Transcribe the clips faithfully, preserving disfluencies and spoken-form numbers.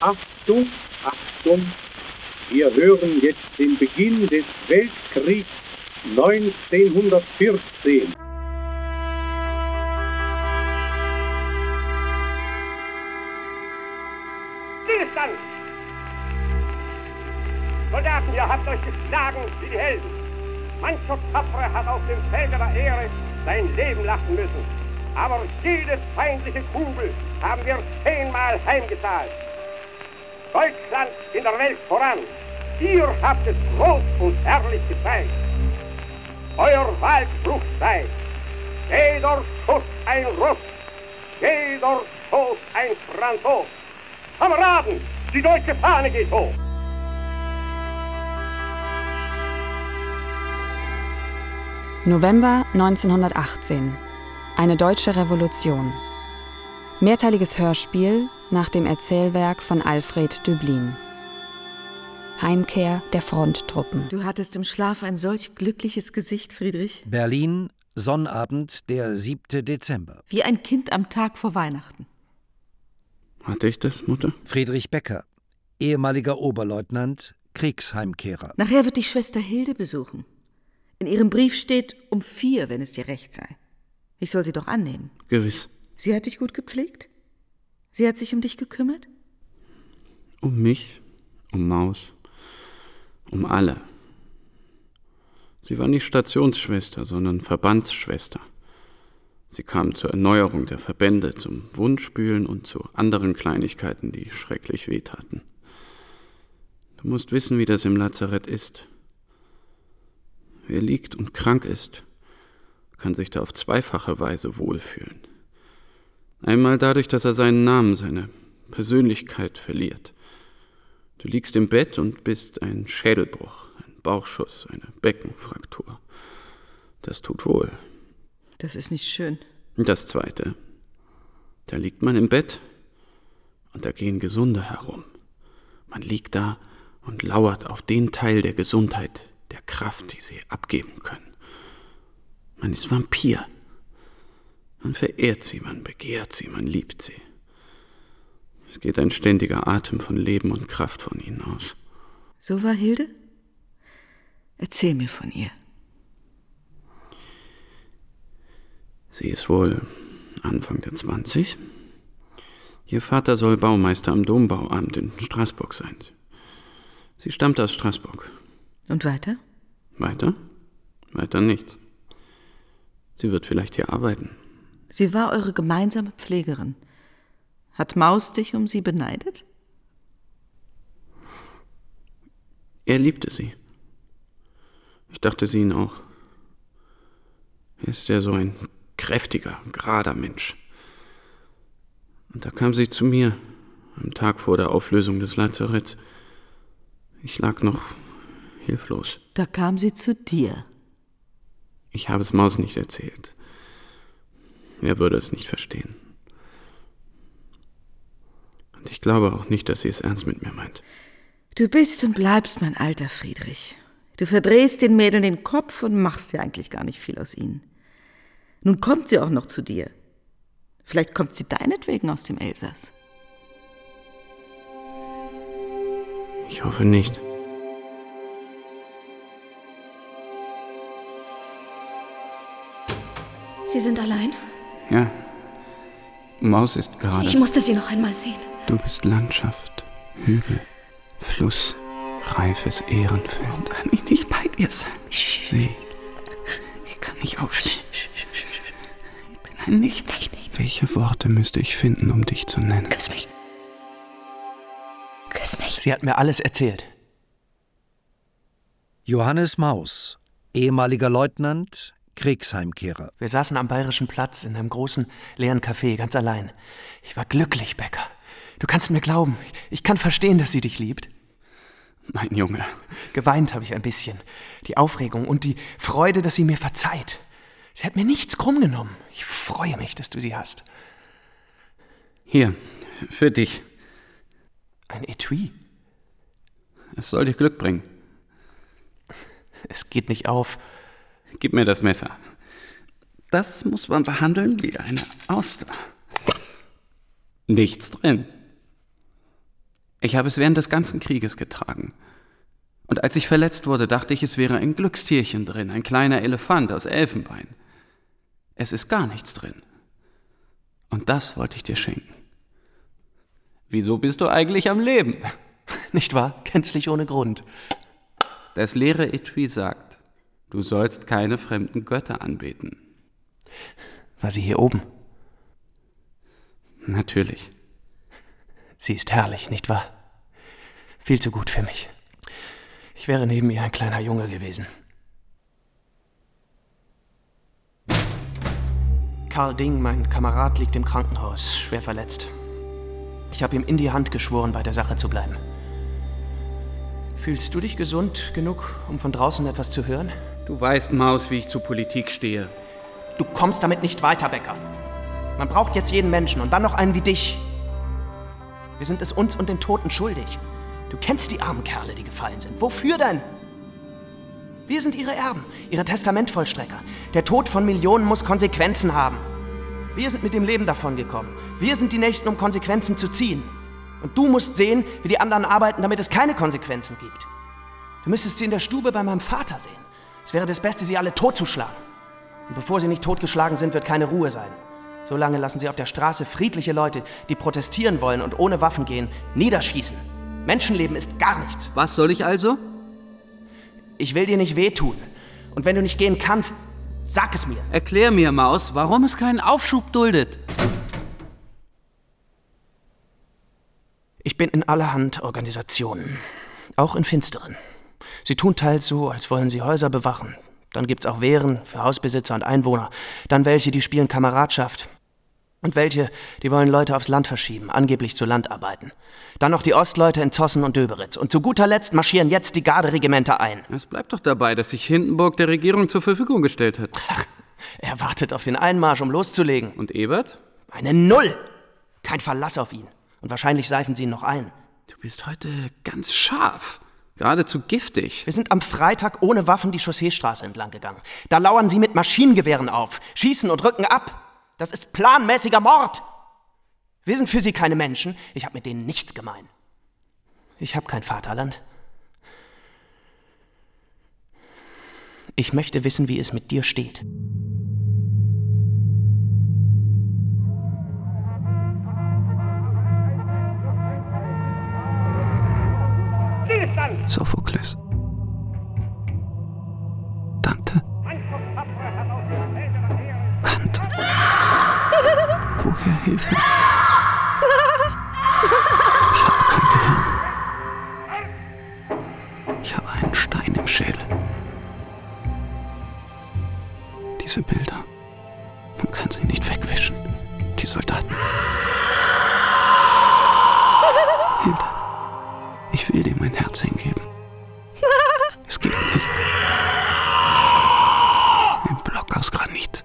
Achtung, Achtung, wir hören jetzt den Beginn des Weltkriegs neunzehnhundertvierzehn. Stillstand! Soldaten, ihr habt euch geschlagen wie die Helden. Mancher Tapfere hat auf dem Felde der Ehre sein Leben lassen müssen. Aber jede feindliche Kugel haben wir zehnmal heimgezahlt. Deutschland in der Welt voran. Ihr habt es groß und herrlich gezeigt. Euer Wahlspruch sei: jeder Schuss ein Russ, jeder Stoß ein Franzos. Kameraden, die deutsche Fahne geht hoch. November neunzehnhundertachtzehn. Eine deutsche Revolution. Mehrteiliges Hörspiel nach dem Erzählwerk von Alfred Döblin. Heimkehr der Fronttruppen. Du hattest im Schlaf ein solch glückliches Gesicht, Friedrich. Berlin, Sonnabend, der siebte Dezember. Wie ein Kind am Tag vor Weihnachten. Hatte ich das, Mutter? Friedrich Becker, ehemaliger Oberleutnant, Kriegsheimkehrer. Nachher wird dich Schwester Hilde besuchen. In ihrem Brief steht um vier, wenn es dir recht sei. Ich soll sie doch annehmen. Gewiss. Sie hat dich gut gepflegt? Sie hat sich um dich gekümmert? Um mich, um Maus, um alle. Sie war nicht Stationsschwester, sondern Verbandsschwester. Sie kam zur Erneuerung der Verbände, zum Wundspülen und zu anderen Kleinigkeiten, die schrecklich wehtaten. Du musst wissen, wie das im Lazarett ist. Wer liegt und krank ist, kann sich da auf zweifache Weise wohlfühlen. Einmal dadurch, dass er seinen Namen, seine Persönlichkeit verliert. Du liegst im Bett und bist ein Schädelbruch, ein Bauchschuss, eine Beckenfraktur. Das tut wohl. Das ist nicht schön. Das Zweite. Da liegt man im Bett und da gehen Gesunde herum. Man liegt da und lauert auf den Teil der Gesundheit, der Kraft, die sie abgeben können. Man ist Vampir. Man verehrt sie, man begehrt sie, man liebt sie. Es geht ein ständiger Atem von Leben und Kraft von ihnen aus. So war Hilde? Erzähl mir von ihr. Sie ist wohl Anfang der zwanzig. Ihr Vater soll Baumeister am Dombauamt in Straßburg sein. Sie stammt aus Straßburg. Und weiter? Weiter? Weiter nichts. Sie wird vielleicht hier arbeiten. Sie war eure gemeinsame Pflegerin. Hat Maus dich um sie beneidet? Er liebte sie. Ich dachte sie ihn auch. Er ist ja so ein kräftiger, gerader Mensch. Und da kam sie zu mir, am Tag vor der Auflösung des Lazaretts. Ich lag noch hilflos. Da kam sie zu dir. Ich habe es Maus nicht erzählt. Er würde es nicht verstehen. Und ich glaube auch nicht, dass sie es ernst mit mir meint. Du bist und bleibst mein alter Friedrich. Du verdrehst den Mädeln den Kopf und machst ja eigentlich gar nicht viel aus ihnen. Nun kommt sie auch noch zu dir. Vielleicht kommt sie deinetwegen aus dem Elsass. Ich hoffe nicht. Sie sind allein? Ja. Maus ist gerade... Ich musste Sie noch einmal sehen. Du bist Landschaft, Hügel, Fluss, reifes Ehrenfeld. Warum kann ich nicht bei dir sein? See. Ich kann nicht aufstehen. Ich bin ein Nichts. Welche Worte müsste ich finden, um dich zu nennen? Küss mich. Küss mich. Sie hat mir alles erzählt. Johannes Maus, ehemaliger Leutnant, Kriegsheimkehrer. Wir saßen am Bayerischen Platz in einem großen, leeren Café, ganz allein. Ich war glücklich, Becker. Du kannst mir glauben, ich kann verstehen, dass sie dich liebt. Mein Junge. Geweint habe ich ein bisschen. Die Aufregung und die Freude, dass sie mir verzeiht. Sie hat mir nichts krumm genommen. Ich freue mich, dass du sie hast. Hier, für dich. Ein Etui? Es soll dir Glück bringen. Es geht nicht auf. Gib mir das Messer. Das muss man behandeln wie eine Auster. Nichts drin. Ich habe es während des ganzen Krieges getragen. Und als ich verletzt wurde, dachte ich, es wäre ein Glückstierchen drin, ein kleiner Elefant aus Elfenbein. Es ist gar nichts drin. Und das wollte ich dir schenken. Wieso bist du eigentlich am Leben? Nicht wahr? Gänzlich ohne Grund. Das leere Etui sagt, du sollst keine fremden Götter anbeten. War sie hier oben? Natürlich. Sie ist herrlich, nicht wahr? Viel zu gut für mich. Ich wäre neben ihr ein kleiner Junge gewesen. Karl Ding, mein Kamerad, liegt im Krankenhaus, schwer verletzt. Ich habe ihm in die Hand geschworen, bei der Sache zu bleiben. Fühlst du dich gesund genug, um von draußen etwas zu hören? Du weißt, Maus, wie ich zur Politik stehe. Du kommst damit nicht weiter, Becker. Man braucht jetzt jeden Menschen und dann noch einen wie dich. Wir sind es uns und den Toten schuldig. Du kennst die armen Kerle, die gefallen sind. Wofür denn? Wir sind ihre Erben, ihre Testamentvollstrecker. Der Tod von Millionen muss Konsequenzen haben. Wir sind mit dem Leben davongekommen. Wir sind die Nächsten, um Konsequenzen zu ziehen. Und du musst sehen, wie die anderen arbeiten, damit es keine Konsequenzen gibt. Du müsstest sie in der Stube bei meinem Vater sehen. Es wäre das Beste, sie alle totzuschlagen. Und bevor sie nicht totgeschlagen sind, wird keine Ruhe sein. Solange lassen sie auf der Straße friedliche Leute, die protestieren wollen und ohne Waffen gehen, niederschießen. Menschenleben ist gar nichts. Was soll ich also? Ich will dir nicht wehtun. Und wenn du nicht gehen kannst, sag es mir. Erklär mir, Maus, warum es keinen Aufschub duldet. Ich bin in allerhand Organisationen, auch in finsteren. Sie tun teils so, als wollen sie Häuser bewachen. Dann gibt's auch Wehren für Hausbesitzer und Einwohner. Dann welche, die spielen Kameradschaft. Und welche, die wollen Leute aufs Land verschieben, angeblich zu Landarbeiten. Dann noch die Ostleute in Zossen und Döberitz. Und zu guter Letzt marschieren jetzt die Garderegimenter ein. Es bleibt doch dabei, dass sich Hindenburg der Regierung zur Verfügung gestellt hat. Ach, er wartet auf den Einmarsch, um loszulegen. Und Ebert? Eine Null! Kein Verlass auf ihn. Und wahrscheinlich seifen sie ihn noch ein. Du bist heute ganz scharf. Geradezu giftig. Wir sind am Freitag ohne Waffen die Chausseestraße entlang gegangen. Da lauern sie mit Maschinengewehren auf, schießen und rücken ab. Das ist planmäßiger Mord. Wir sind für sie keine Menschen. Ich habe mit denen nichts gemein. Ich habe kein Vaterland. Ich möchte wissen, wie es mit dir steht. Sophokles. Dante. Kant. Woher Hilfe? Ich habe kein Gehirn. Ich habe einen Stein im Schädel. Diese Bilder, man kann sie nicht wegwischen. Die Soldaten. Hilda. Ich will dir mein Herz hingeben. Es geht nicht. Ein Block aus Granit.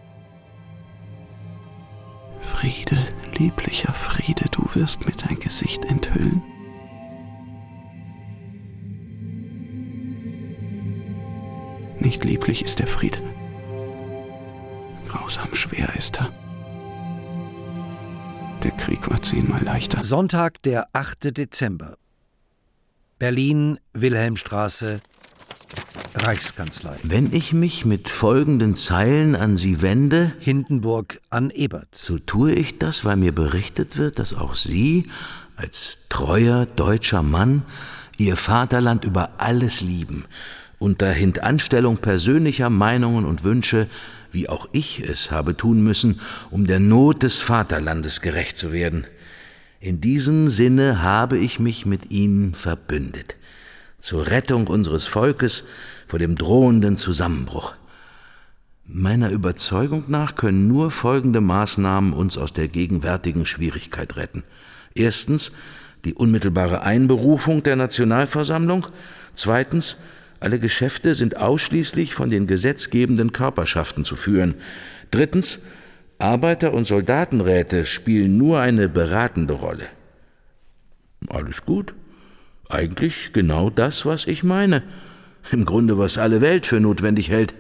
Friede, lieblicher Friede, du wirst mir dein Gesicht enthüllen. Nicht lieblich ist der Friede. Grausam schwer ist er. Der Krieg war zehnmal leichter. Sonntag, der achte Dezember. Berlin, Wilhelmstraße, Reichskanzlei. Wenn ich mich mit folgenden Zeilen an Sie wende, Hindenburg an Ebert, so tue ich das, weil mir berichtet wird, dass auch Sie als treuer deutscher Mann Ihr Vaterland über alles lieben, unter Hintanstellung persönlicher Meinungen und Wünsche, wie auch ich es habe tun müssen, um der Not des Vaterlandes gerecht zu werden. In diesem Sinne habe ich mich mit Ihnen verbündet, zur Rettung unseres Volkes vor dem drohenden Zusammenbruch. Meiner Überzeugung nach können nur folgende Maßnahmen uns aus der gegenwärtigen Schwierigkeit retten. Erstens die unmittelbare Einberufung der Nationalversammlung. Zweitens, alle Geschäfte sind ausschließlich von den gesetzgebenden Körperschaften zu führen. Drittens, Arbeiter- und Soldatenräte spielen nur eine beratende Rolle. Alles gut. Eigentlich genau das, was ich meine. Im Grunde, was alle Welt für notwendig hält.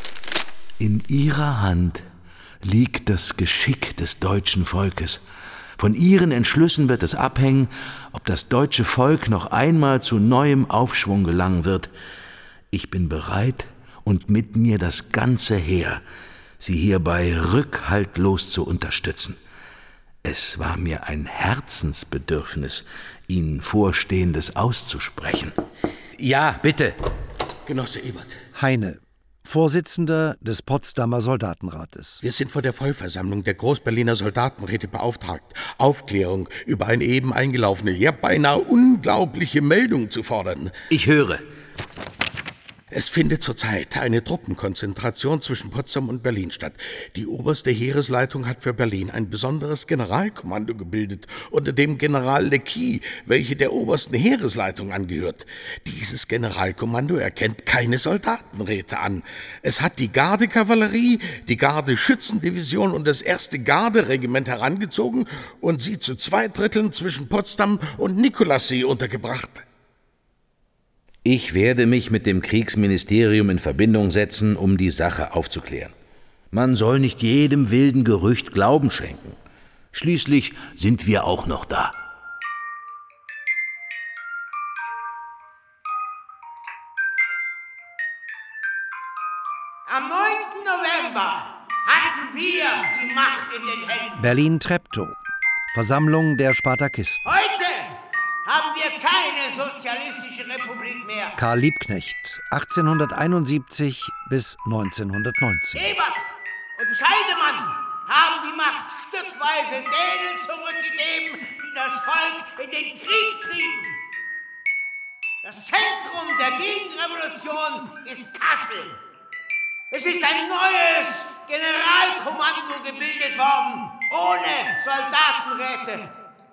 In Ihrer Hand liegt das Geschick des deutschen Volkes. Von ihren Entschlüssen wird es abhängen, ob das deutsche Volk noch einmal zu neuem Aufschwung gelangen wird. Ich bin bereit und mit mir das ganze Heer, sie hierbei rückhaltlos zu unterstützen. Es war mir ein Herzensbedürfnis, Ihnen Vorstehendes auszusprechen. Ja, bitte. Genosse Ebert. Heine, Vorsitzender des Potsdamer Soldatenrates. Wir sind vor der Vollversammlung der Großberliner Soldatenräte beauftragt, Aufklärung über eine eben eingelaufene, ja beinahe unglaubliche Meldung zu fordern. Ich höre. Es findet zurzeit eine Truppenkonzentration zwischen Potsdam und Berlin statt. Die oberste Heeresleitung hat für Berlin ein besonderes Generalkommando gebildet, unter dem General Lecky, welche der obersten Heeresleitung angehört. Dieses Generalkommando erkennt keine Soldatenräte an. Es hat die Gardekavallerie, die Gardeschützendivision und das erste Garderegiment herangezogen und sie zu zwei Dritteln zwischen Potsdam und Nikolassee untergebracht. Ich werde mich mit dem Kriegsministerium in Verbindung setzen, um die Sache aufzuklären. Man soll nicht jedem wilden Gerücht Glauben schenken. Schließlich sind wir auch noch da. Am neunten November hatten wir die Macht in den Händen. Berlin-Treptow. Versammlung der Spartakisten. Heute haben wir keine sozialistische Republik mehr. Karl Liebknecht, achtzehnhunderteinundsiebzig bis neunzehnhundertneunzehn. Ebert und Scheidemann haben die Macht stückweise denen zurückgegeben, die das Volk in den Krieg trieben. Das Zentrum der Gegenrevolution ist Kassel. Es ist ein neues Generalkommando gebildet worden, ohne Soldatenräte.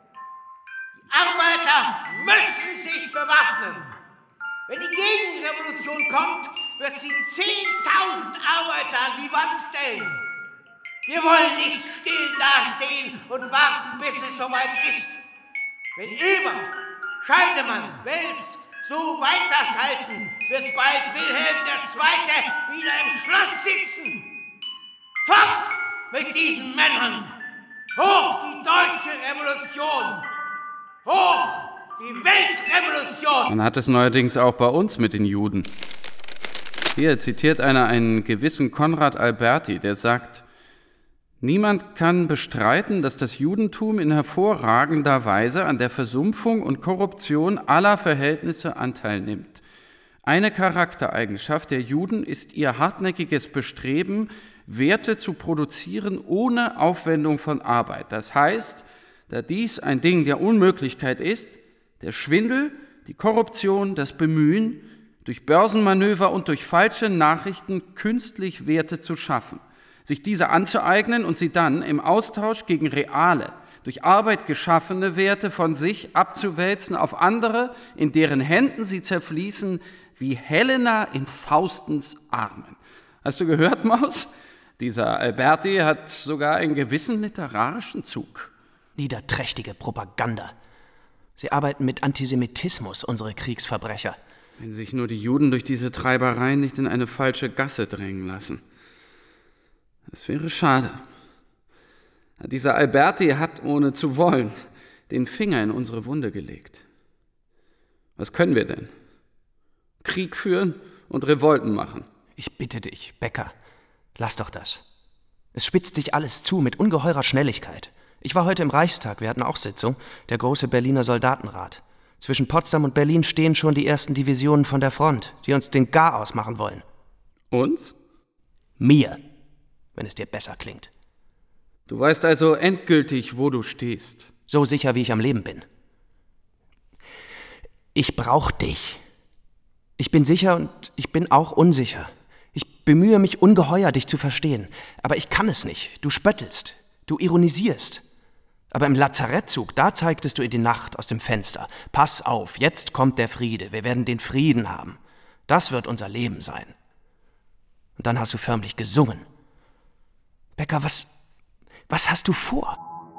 Arbeiter müssen sich bewaffnen. Wenn die Gegenrevolution kommt, wird sie zehntausend Arbeiter an die Wand stellen. Wir wollen nicht still dastehen und warten, bis es soweit ist. Wenn Ebert, Scheidemann, Wels so weiterschalten, wird bald Wilhelm der Zweite wieder im Schloss sitzen. Fort mit diesen Männern! Hoch die deutsche Revolution! Hoch die Weltrevolution! Man hat es neuerdings auch bei uns mit den Juden. Hier zitiert einer einen gewissen Konrad Alberti, der sagt: Niemand kann bestreiten, dass das Judentum in hervorragender Weise an der Versumpfung und Korruption aller Verhältnisse Anteil nimmt. Eine Charaktereigenschaft der Juden ist ihr hartnäckiges Bestreben, Werte zu produzieren ohne Aufwendung von Arbeit. Das heißt, da dies ein Ding der Unmöglichkeit ist, der Schwindel, die Korruption, das Bemühen, durch Börsenmanöver und durch falsche Nachrichten künstlich Werte zu schaffen, sich diese anzueignen und sie dann im Austausch gegen reale, durch Arbeit geschaffene Werte von sich abzuwälzen auf andere, in deren Händen sie zerfließen, wie Helena in Faustens Armen. Hast du gehört, Maus? Dieser Alberti hat sogar einen gewissen literarischen Zug. Niederträchtige Propaganda. Sie arbeiten mit Antisemitismus, unsere Kriegsverbrecher. Wenn sich nur die Juden durch diese Treibereien nicht in eine falsche Gasse drängen lassen. Es wäre schade. Dieser Alberti hat, ohne zu wollen, den Finger in unsere Wunde gelegt. Was können wir denn? Krieg führen und Revolten machen. Ich bitte dich, Becker, lass doch das. Es spitzt sich alles zu mit ungeheurer Schnelligkeit. Ich war heute im Reichstag, wir hatten auch Sitzung, der große Berliner Soldatenrat. Zwischen Potsdam und Berlin stehen schon die ersten Divisionen von der Front, die uns den Garaus machen wollen. Uns? Mir, wenn es dir besser klingt. Du weißt also endgültig, wo du stehst. So sicher, wie ich am Leben bin. Ich brauch dich. Ich bin sicher und ich bin auch unsicher. Ich bemühe mich ungeheuer, dich zu verstehen. Aber ich kann es nicht. Du spöttelst. Du ironisierst. Aber im Lazarettzug, da zeigtest du in die Nacht aus dem Fenster. Pass auf, jetzt kommt der Friede. Wir werden den Frieden haben. Das wird unser Leben sein. Und dann hast du förmlich gesungen. Becker, was, was hast du vor?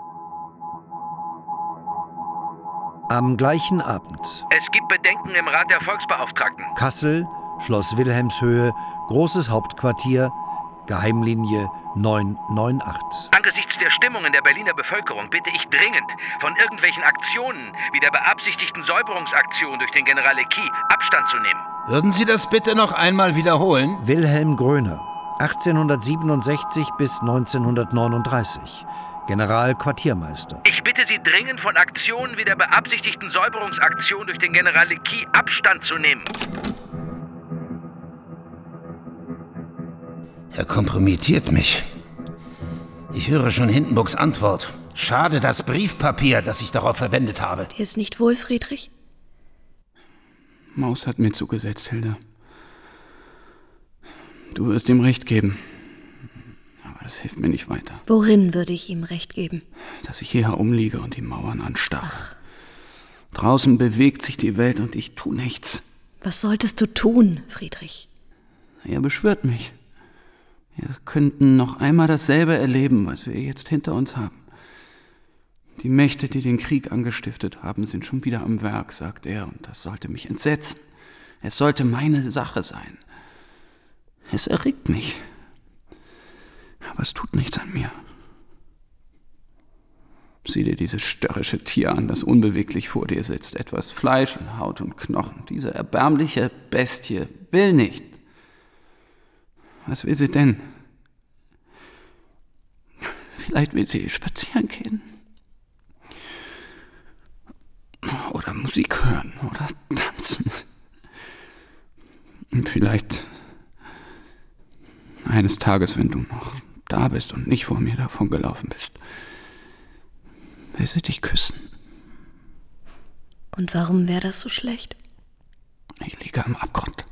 Am gleichen Abend. Es gibt Bedenken im Rat der Volksbeauftragten. Kassel, Schloss Wilhelmshöhe, großes Hauptquartier, Geheimlinie neun neun acht. Angesichts der Stimmung in der Berliner Bevölkerung bitte ich dringend, von irgendwelchen Aktionen wie der beabsichtigten Säuberungsaktion durch den General Lecky Abstand zu nehmen. Würden Sie das bitte noch einmal wiederholen? Wilhelm Gröner, achtzehnhundertsiebenundsechzig bis neunzehnhundertneununddreißig. Generalquartiermeister. Ich bitte Sie dringend, von Aktionen wie der beabsichtigten Säuberungsaktion durch den General Lecky Abstand zu nehmen. Er kompromittiert mich. Ich höre schon Hindenburgs Antwort. Schade das Briefpapier, das ich darauf verwendet habe. Dir ist nicht wohl, Friedrich? Maus hat mir zugesetzt, Hilda. Du wirst ihm recht geben. Aber das hilft mir nicht weiter. Worin würde ich ihm recht geben? Dass ich hier herumliege und die Mauern anstarre. Ach. Draußen bewegt sich die Welt und ich tu nichts. Was solltest du tun, Friedrich? Er beschwört mich. Wir könnten noch einmal dasselbe erleben, was wir jetzt hinter uns haben. Die Mächte, die den Krieg angestiftet haben, sind schon wieder am Werk, sagt er, und das sollte mich entsetzen. Es sollte meine Sache sein. Es erregt mich. Aber es tut nichts an mir. Sieh dir dieses störrische Tier an, das unbeweglich vor dir sitzt. Etwas Fleisch und Haut und Knochen. Diese erbärmliche Bestie will nicht. Was will sie denn? Vielleicht will sie spazieren gehen. Oder Musik hören oder tanzen. Und vielleicht eines Tages, wenn du noch da bist und nicht vor mir davongelaufen bist, will sie dich küssen. Und warum wäre das so schlecht? Ich liege am Abgrund.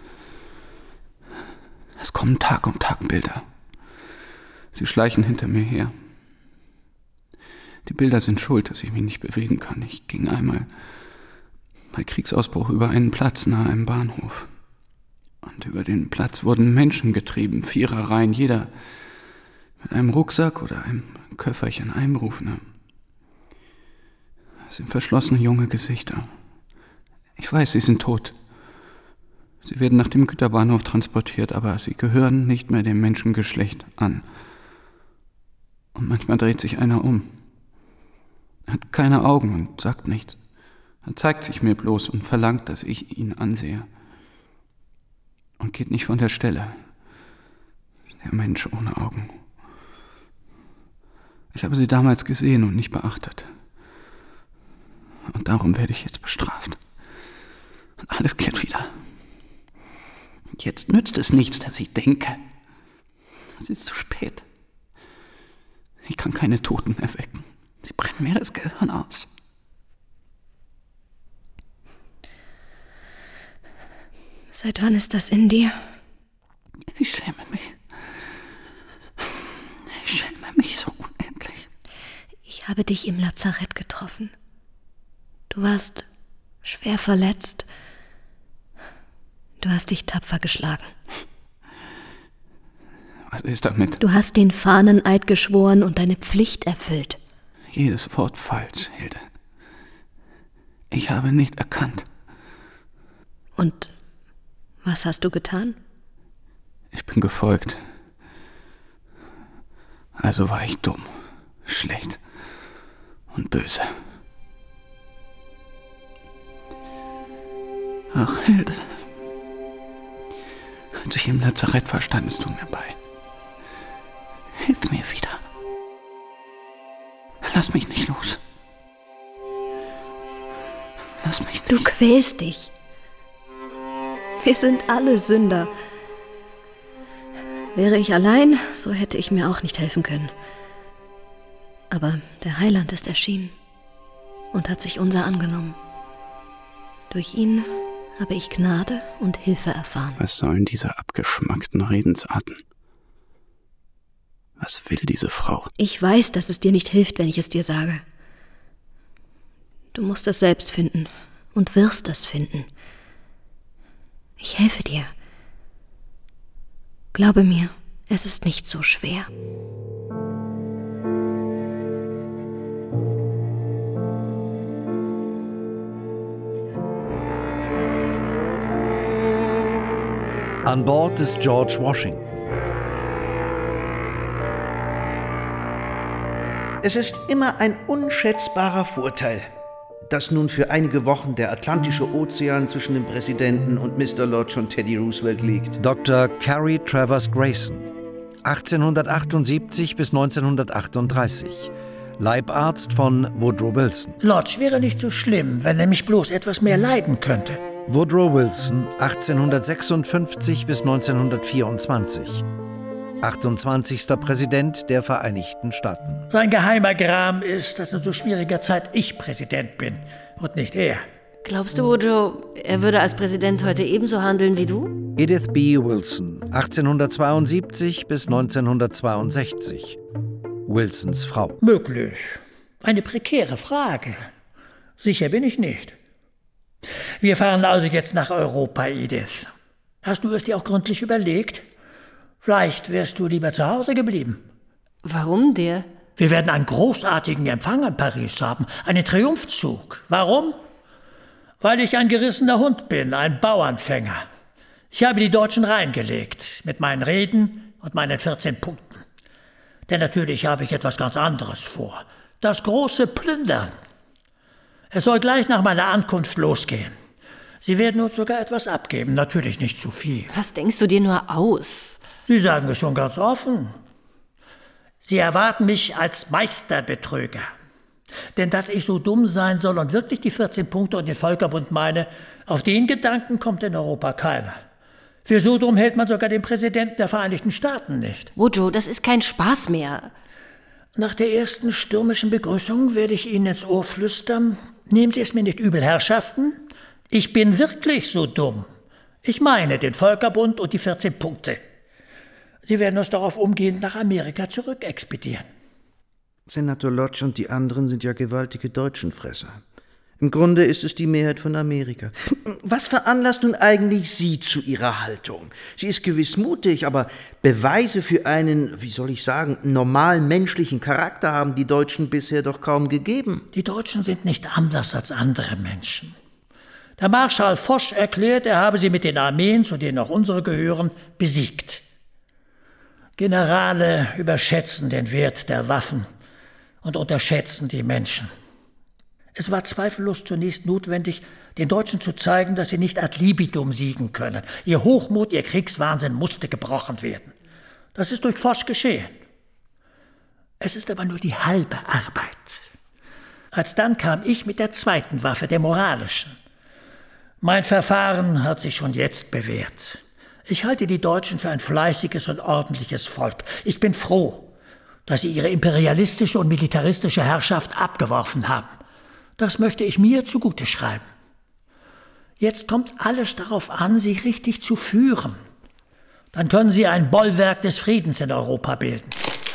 Es kommen Tag um Tag Bilder. Sie schleichen hinter mir her. Die Bilder sind schuld, dass ich mich nicht bewegen kann. Ich ging einmal bei Kriegsausbruch über einen Platz nahe einem Bahnhof. Und über den Platz wurden Menschen getrieben, Viererreihen, jeder mit einem Rucksack oder einem Köfferchen, einem Rufner. Es sind verschlossene junge Gesichter. Ich weiß, sie sind tot. Sie werden nach dem Güterbahnhof transportiert, aber sie gehören nicht mehr dem Menschengeschlecht an. Und manchmal dreht sich einer um. Er hat keine Augen und sagt nichts. Er zeigt sich mir bloß und verlangt, dass ich ihn ansehe. Und geht nicht von der Stelle. Der Mensch ohne Augen. Ich habe sie damals gesehen und nicht beachtet. Und darum werde ich jetzt bestraft. Und alles kehrt wieder. Und jetzt nützt es nichts, dass ich denke. Es ist zu spät. Ich kann keine Toten erwecken. Sie brennen mir das Gehirn aus. Seit wann ist das in dir? Ich schäme mich. Ich schäme mich so unendlich. Ich habe dich im Lazarett getroffen. Du warst schwer verletzt. Du hast dich tapfer geschlagen. Was ist damit? Du hast den Fahneneid geschworen und deine Pflicht erfüllt. Jedes Wort falsch, Hilde. Ich habe nicht erkannt. Und was hast du getan? Ich bin gefolgt. Also war ich dumm, schlecht und böse. Ach, Hilde. Als ich im Lazarett war, standest du mir bei. Hilf mir wieder. Lass mich nicht los. Lass mich nicht. Du quälst dich. Wir sind alle Sünder. Wäre ich allein, so hätte ich mir auch nicht helfen können. Aber der Heiland ist erschienen und hat sich unser angenommen. Durch ihn habe ich Gnade und Hilfe erfahren. Was sollen diese abgeschmackten Redensarten? Was will diese Frau? Ich weiß, dass es dir nicht hilft, wenn ich es dir sage. Du musst es selbst finden und wirst es finden. Ich helfe dir. Glaube mir, es ist nicht so schwer. An Bord ist George Washington. Es ist immer ein unschätzbarer Vorteil, dass nun für einige Wochen der Atlantische Ozean zwischen dem Präsidenten und Mister Lodge und Teddy Roosevelt liegt. Doktor Carrie Travers Grayson, achtzehnhundertachtundsiebzig bis neunzehnhundertachtunddreißig, Leibarzt von Woodrow Wilson. Lodge wäre nicht so schlimm, wenn er mich bloß etwas mehr leiden könnte. Woodrow Wilson, achtzehnhundertsechsundfünfzig bis neunzehnhundertvierundzwanzig, achtundzwanzigster Präsident der Vereinigten Staaten. Sein geheimer Gram ist, dass in so schwieriger Zeit ich Präsident bin und nicht er. Glaubst du, Woodrow, er würde als Präsident heute ebenso handeln wie du? Edith B. Wilson, achtzehnhundertzweiundsiebzig bis neunzehnhundertzweiundsechzig, Wilsons Frau. Möglich. Eine prekäre Frage. Sicher bin ich nicht. Wir fahren also jetzt nach Europa, Edith. Hast du es dir auch gründlich überlegt? Vielleicht wärst du lieber zu Hause geblieben. Warum der? Wir werden einen großartigen Empfang in Paris haben, einen Triumphzug. Warum? Weil ich ein gerissener Hund bin, ein Bauernfänger. Ich habe die Deutschen reingelegt, mit meinen Reden und meinen vierzehn Punkten. Denn natürlich habe ich etwas ganz anderes vor. Das große Plündern. Es soll gleich nach meiner Ankunft losgehen. Sie werden uns sogar etwas abgeben, natürlich nicht zu viel. Was denkst du dir nur aus? Sie sagen es schon ganz offen. Sie erwarten mich als Meisterbetrüger. Denn dass ich so dumm sein soll und wirklich die vierzehn Punkte und den Völkerbund meine, auf den Gedanken kommt in Europa keiner. Für so dumm hält man sogar den Präsidenten der Vereinigten Staaten nicht. Woodrow, das ist kein Spaß mehr. Nach der ersten stürmischen Begrüßung werde ich Ihnen ins Ohr flüstern, nehmen Sie es mir nicht übel, Herrschaften. Ich bin wirklich so dumm. Ich meine den Völkerbund und die vierzehn Punkte. Sie werden uns darauf umgehend nach Amerika zurückexpedieren. Senator Lodge und die anderen sind ja gewaltige Deutschenfresser. Im Grunde ist es die Mehrheit von Amerika. Was veranlasst nun eigentlich Sie zu Ihrer Haltung? Sie ist gewiss mutig, aber Beweise für einen, wie soll ich sagen, normalen menschlichen Charakter haben die Deutschen bisher doch kaum gegeben. Die Deutschen sind nicht anders als andere Menschen. Der Marschall Foch erklärt, er habe sie mit den Armeen, zu denen auch unsere gehören, besiegt. Generale überschätzen den Wert der Waffen und unterschätzen die Menschen. Es war zweifellos zunächst notwendig, den Deutschen zu zeigen, dass sie nicht ad libitum siegen können. Ihr Hochmut, ihr Kriegswahnsinn musste gebrochen werden. Das ist durch Foch geschehen. Es ist aber nur die halbe Arbeit. Alsdann kam ich mit der zweiten Waffe, der moralischen. Mein Verfahren hat sich schon jetzt bewährt. Ich halte die Deutschen für ein fleißiges und ordentliches Volk. Ich bin froh, dass sie ihre imperialistische und militaristische Herrschaft abgeworfen haben. Das möchte ich mir zugute schreiben. Jetzt kommt alles darauf an, sie richtig zu führen. Dann können sie ein Bollwerk des Friedens in Europa bilden.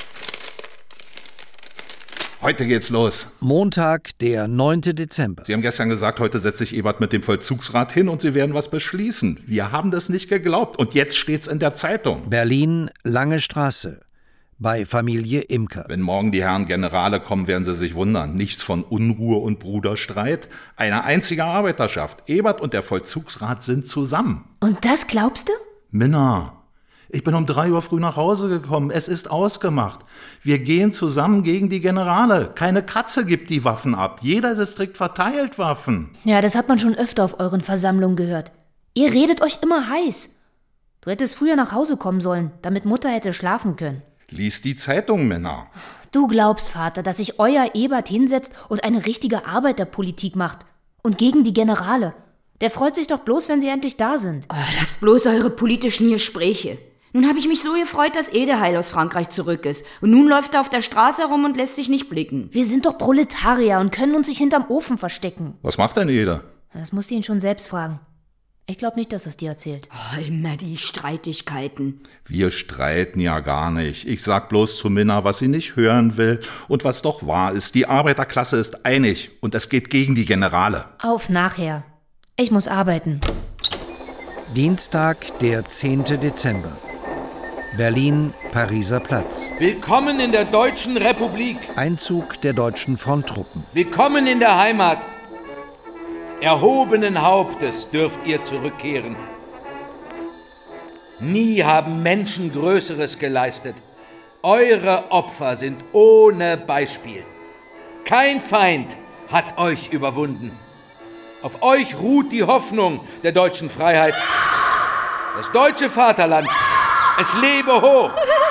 Heute geht's los. Montag, der neunte Dezember. Sie haben gestern gesagt, heute setzt sich Ebert mit dem Vollzugsrat hin und Sie werden was beschließen. Wir haben das nicht geglaubt und jetzt steht's in der Zeitung. Berlin, Lange Straße. Bei Familie Imker. Wenn morgen die Herren Generale kommen, werden Sie sich wundern. Nichts von Unruhe und Bruderstreit. Eine einzige Arbeiterschaft. Ebert und der Vollzugsrat sind zusammen. Und das glaubst du? Minna, ich bin um drei Uhr früh nach Hause gekommen. Es ist ausgemacht. Wir gehen zusammen gegen die Generale. Keine Katze gibt die Waffen ab. Jeder Distrikt verteilt Waffen. Ja, das hat man schon öfter auf euren Versammlungen gehört. Ihr redet euch immer heiß. Du hättest früher nach Hause kommen sollen, damit Mutter hätte schlafen können. Lies die Zeitung, Männer. Du glaubst, Vater, dass sich euer Ebert hinsetzt und eine richtige Arbeiterpolitik macht. Und gegen die Generale. Der freut sich doch bloß, wenn sie endlich da sind. Oh, lasst bloß eure politischen Gespräche. Nun habe ich mich so gefreut, dass Edeheil aus Frankreich zurück ist. Und nun läuft er auf der Straße herum und lässt sich nicht blicken. Wir sind doch Proletarier und können uns nicht hinterm Ofen verstecken. Was macht denn Ede? Das musst du ihn schon selbst fragen. Ich glaube nicht, dass er es dir erzählt. Oh, immer die Streitigkeiten. Wir streiten ja gar nicht. Ich sag bloß zu Minna, was sie nicht hören will. Und was doch wahr ist, die Arbeiterklasse ist einig. Und es geht gegen die Generale. Auf nachher. Ich muss arbeiten. Dienstag, der zehnte Dezember. Berlin, Pariser Platz. Willkommen in der Deutschen Republik. Einzug der deutschen Fronttruppen. Willkommen in der Heimat. Erhobenen Hauptes dürft ihr zurückkehren. Nie haben Menschen Größeres geleistet, Eure Opfer sind ohne Beispiel. Kein Feind hat euch überwunden. Auf euch ruht die Hoffnung der deutschen Freiheit. Das deutsche Vaterland, es lebe hoch!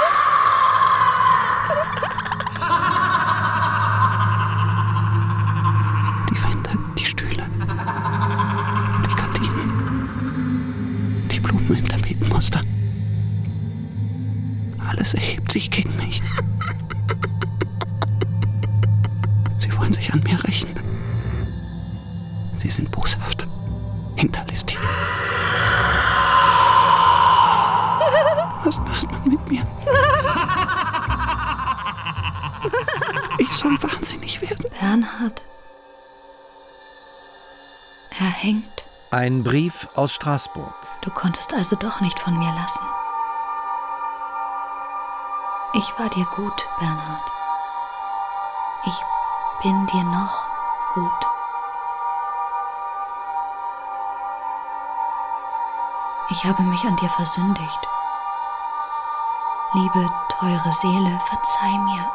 Die Wände, die Stühle, die Gardinen, die Blumen im Tapetenmuster. Alles erhebt sich gegen mich. Sie wollen sich an mir rächen. Sie sind boshaft, hinterlistig. Was macht man mit mir? Ich soll wahnsinnig werden. Bernhard. Er hängt. Ein Brief aus Straßburg. Du konntest also doch nicht von mir lassen. Ich war dir gut, Bernhard. Ich bin dir noch gut. Ich habe mich an dir versündigt. Liebe, teure Seele, verzeih mir.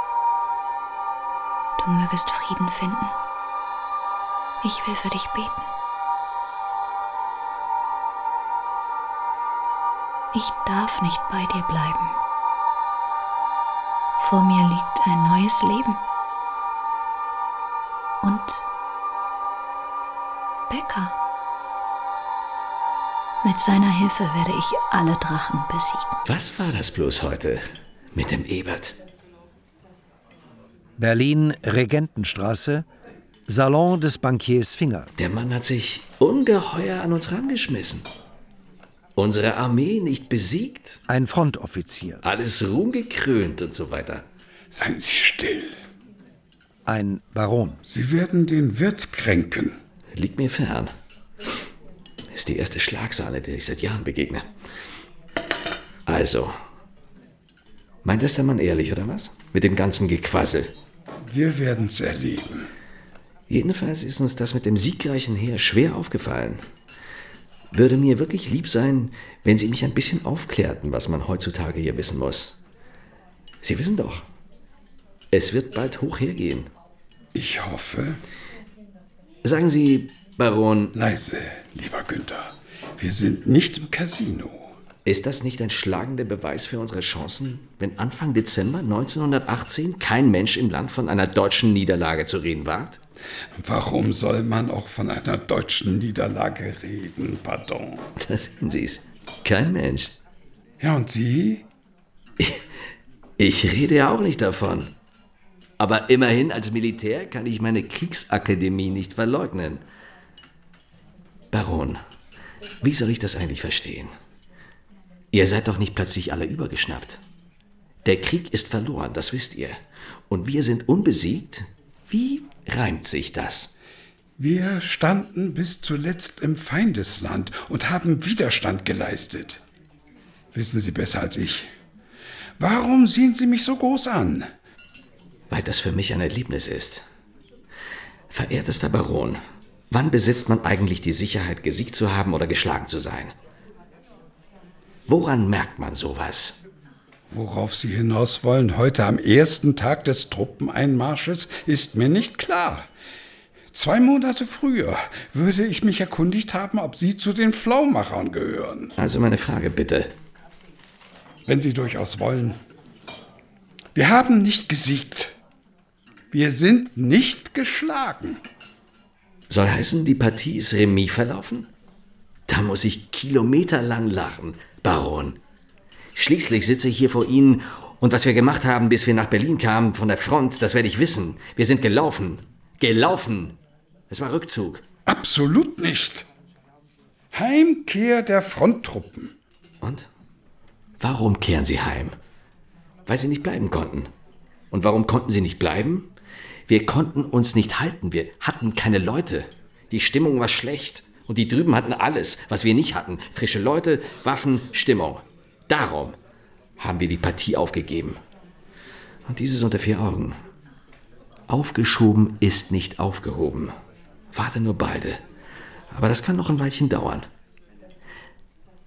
Du mögest Frieden finden. Ich will für dich beten. Ich darf nicht bei dir bleiben. Vor mir liegt ein neues Leben. Und Becker. Mit seiner Hilfe werde ich alle Drachen besiegen. Was war das bloß heute mit dem Ebert? Berlin, Regentenstraße, Salon des Bankiers Finger. Der Mann hat sich ungeheuer an uns rangeschmissen. Unsere Armee nicht besiegt. Ein Frontoffizier. Alles ruhmgekrönt und so weiter. Seien Sie still. Ein Baron. Sie werden den Wirt kränken. Liegt mir fern. Ist die erste Schlagsahne, der ich seit Jahren begegne. Also, meint es der Mann ehrlich, oder was? Mit dem ganzen Gequassel. Wir werden's erleben. Jedenfalls ist uns das mit dem siegreichen Heer schwer aufgefallen. Würde mir wirklich lieb sein, wenn Sie mich ein bisschen aufklärten, was man heutzutage hier wissen muss. Sie wissen doch, es wird bald hoch hergehen. Ich hoffe. Sagen Sie, Baron... Leise, lieber Günther. Wir sind nicht im Casino. Ist das nicht ein schlagender Beweis für unsere Chancen, wenn Anfang Dezember neunzehnhundertachtzehn kein Mensch im Land von einer deutschen Niederlage zu reden wagt? Warum soll man auch von einer deutschen Niederlage reden, pardon? Da sehen Sie es. Kein Mensch. Ja, und Sie? Ich, ich rede ja auch nicht davon. Aber immerhin als Militär kann ich meine Kriegsakademie nicht verleugnen. Baron, wie soll ich das eigentlich verstehen? Ihr seid doch nicht plötzlich alle übergeschnappt. Der Krieg ist verloren, das wisst ihr. Und wir sind unbesiegt? Wie reimt sich das? Wir standen bis zuletzt im Feindesland und haben Widerstand geleistet. Wissen Sie besser als ich. Warum sehen Sie mich so groß an? Weil das für mich ein Erlebnis ist. Verehrtester Baron, wann besitzt man eigentlich die Sicherheit, gesiegt zu haben oder geschlagen zu sein? Woran merkt man sowas? Worauf Sie hinaus wollen, heute am ersten Tag des Truppeneinmarsches, ist mir nicht klar. Zwei Monate früher würde ich mich erkundigt haben, ob Sie zu den Flaumachern gehören. Also meine Frage bitte. Wenn Sie durchaus wollen. Wir haben nicht gesiegt. Wir sind nicht geschlagen. Soll heißen, die Partie ist Remis verlaufen? Da muss ich kilometerlang lachen, Baron. Schließlich sitze ich hier vor Ihnen und was wir gemacht haben, bis wir nach Berlin kamen von der Front, das werde ich wissen. Wir sind gelaufen. Gelaufen. Es war Rückzug. Absolut nicht. Heimkehr der Fronttruppen. Und? Warum kehren Sie heim? Weil Sie nicht bleiben konnten. Und warum konnten Sie nicht bleiben? Wir konnten uns nicht halten. Wir hatten keine Leute. Die Stimmung war schlecht. Und die drüben hatten alles, was wir nicht hatten. Frische Leute, Waffen, Stimmung. Darum haben wir die Partie aufgegeben. Und dieses unter vier Augen. Aufgeschoben ist nicht aufgehoben. Warte nur beide. Aber das kann noch ein Weilchen dauern.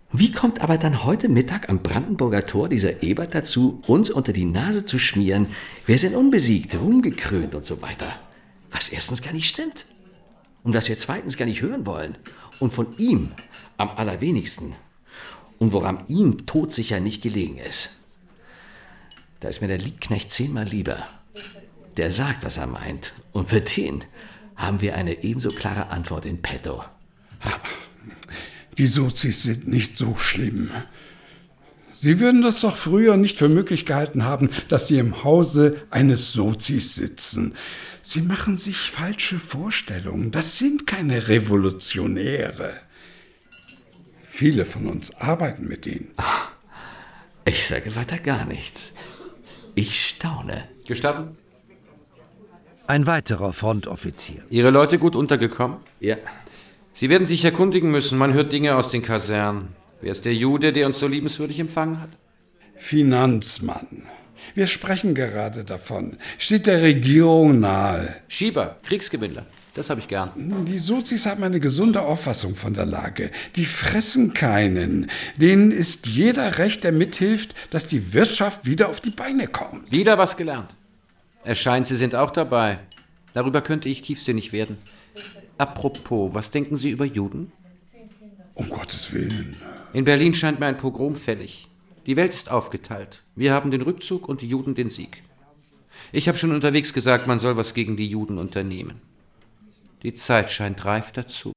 Wie kommt aber dann heute Mittag am Brandenburger Tor dieser Ebert dazu, uns unter die Nase zu schmieren, wir sind unbesiegt, ruhmgekrönt und so weiter? Was erstens gar nicht stimmt. Und was wir zweitens gar nicht hören wollen. Und von ihm am allerwenigsten. Und woran ihm todsicher nicht gelegen ist. Da ist mir der Liebknecht zehnmal lieber. Der sagt, was er meint. Und für den haben wir eine ebenso klare Antwort in petto. Die Sozis sind nicht so schlimm. Sie würden das doch früher nicht für möglich gehalten haben, dass Sie im Hause eines Sozis sitzen. Sie machen sich falsche Vorstellungen. Das sind keine Revolutionäre. Viele von uns arbeiten mit ihnen. Ich sage weiter gar nichts. Ich staune. Gestatten? Ein weiterer Frontoffizier. Ihre Leute gut untergekommen? Ja. Sie werden sich erkundigen müssen. Man hört Dinge aus den Kasernen. Wer ist der Jude, der uns so liebenswürdig empfangen hat? Finanzmann. Wir sprechen gerade davon. Steht der Regierung nahe. Schieber, Kriegsgewinnler. Das habe ich gern. Die Sozis haben eine gesunde Auffassung von der Lage. Die fressen keinen. Denen ist jeder recht, der mithilft, dass die Wirtschaft wieder auf die Beine kommt. Wieder was gelernt. Es scheint, Sie sind auch dabei. Darüber könnte ich tiefsinnig werden. Apropos, was denken Sie über Juden? Um Gottes Willen. In Berlin scheint mir ein Pogrom fällig. Die Welt ist aufgeteilt. Wir haben den Rückzug und die Juden den Sieg. Ich habe schon unterwegs gesagt, man soll was gegen die Juden unternehmen. Die Zeit scheint reif dazu.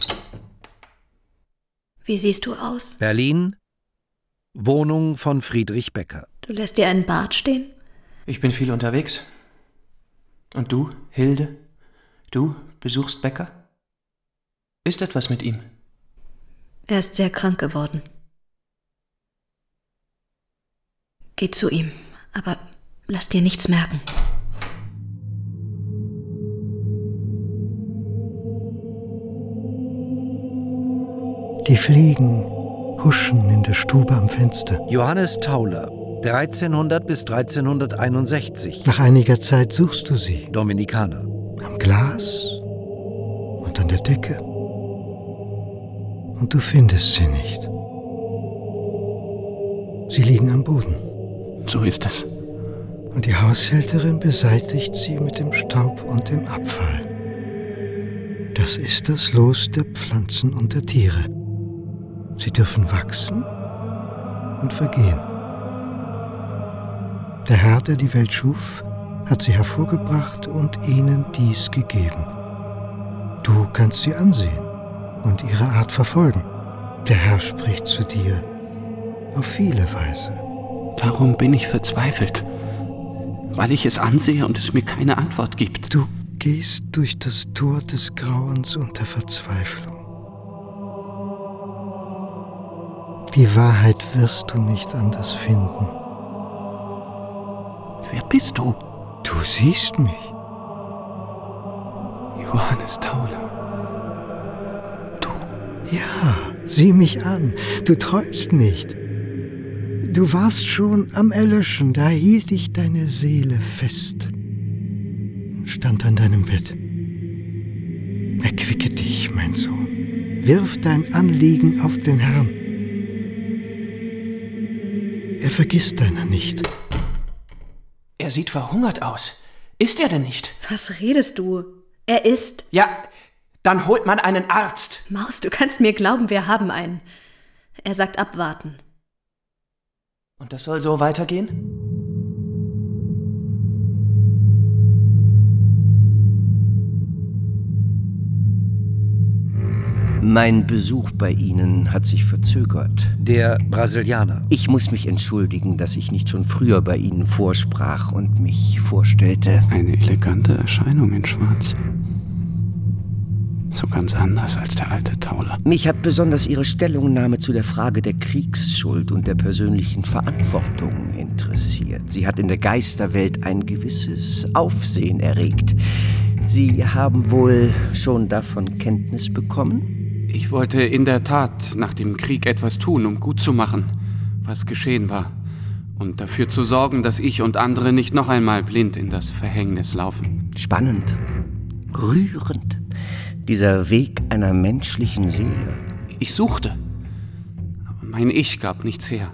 Wie siehst du aus? Berlin, Wohnung von Friedrich Becker. Du lässt dir einen Bart stehen? Ich bin viel unterwegs. Und du, Hilde? Du besuchst Becker? Ist etwas mit ihm? Er ist sehr krank geworden. Geh zu ihm, aber lass dir nichts merken. Die Fliegen huschen in der Stube am Fenster. Johannes Tauler, dreizehnhundert bis dreizehnhunderteinundsechzig. Nach einiger Zeit suchst du sie. Dominikaner. Am Glas und an der Decke. Und du findest sie nicht. Sie liegen am Boden. So ist es. Und die Haushälterin beseitigt sie mit dem Staub und dem Abfall. Das ist das Los der Pflanzen und der Tiere. Sie dürfen wachsen und vergehen. Der Herr, der die Welt schuf, hat sie hervorgebracht und ihnen dies gegeben. Du kannst sie ansehen und ihre Art verfolgen. Der Herr spricht zu dir auf viele Weise. Darum bin ich verzweifelt, weil ich es ansehe und es mir keine Antwort gibt. Du gehst durch das Tor des Grauens und der Verzweiflung. Die Wahrheit wirst du nicht anders finden. Wer bist du? Du siehst mich. Johannes Tauler. Du? Ja, sieh mich an. Du träumst nicht. Du warst schon am Erlöschen, da hielt ich deine Seele fest. Stand an deinem Bett. Erquicke dich, mein Sohn. Wirf dein Anliegen auf den Herrn. Er vergisst deiner nicht. Er sieht verhungert aus. Ist er denn nicht? Was redest du? Er ist. Ja, dann holt man einen Arzt. Maus, du kannst mir glauben, wir haben einen. Er sagt abwarten. Und das soll so weitergehen? Mein Besuch bei Ihnen hat sich verzögert. Der Brasilianer. Ich muss mich entschuldigen, dass ich nicht schon früher bei Ihnen vorsprach und mich vorstellte. Eine elegante Erscheinung in Schwarz. So ganz anders als der alte Tauler. Mich hat besonders Ihre Stellungnahme zu der Frage der Kriegsschuld und der persönlichen Verantwortung interessiert. Sie hat in der Geisterwelt ein gewisses Aufsehen erregt. Sie haben wohl schon davon Kenntnis bekommen? Ich wollte in der Tat nach dem Krieg etwas tun, um gut zu machen, was geschehen war. Und dafür zu sorgen, dass ich und andere nicht noch einmal blind in das Verhängnis laufen. Spannend. Rührend. Dieser Weg einer menschlichen Seele. Ich suchte. Mein Ich gab nichts her.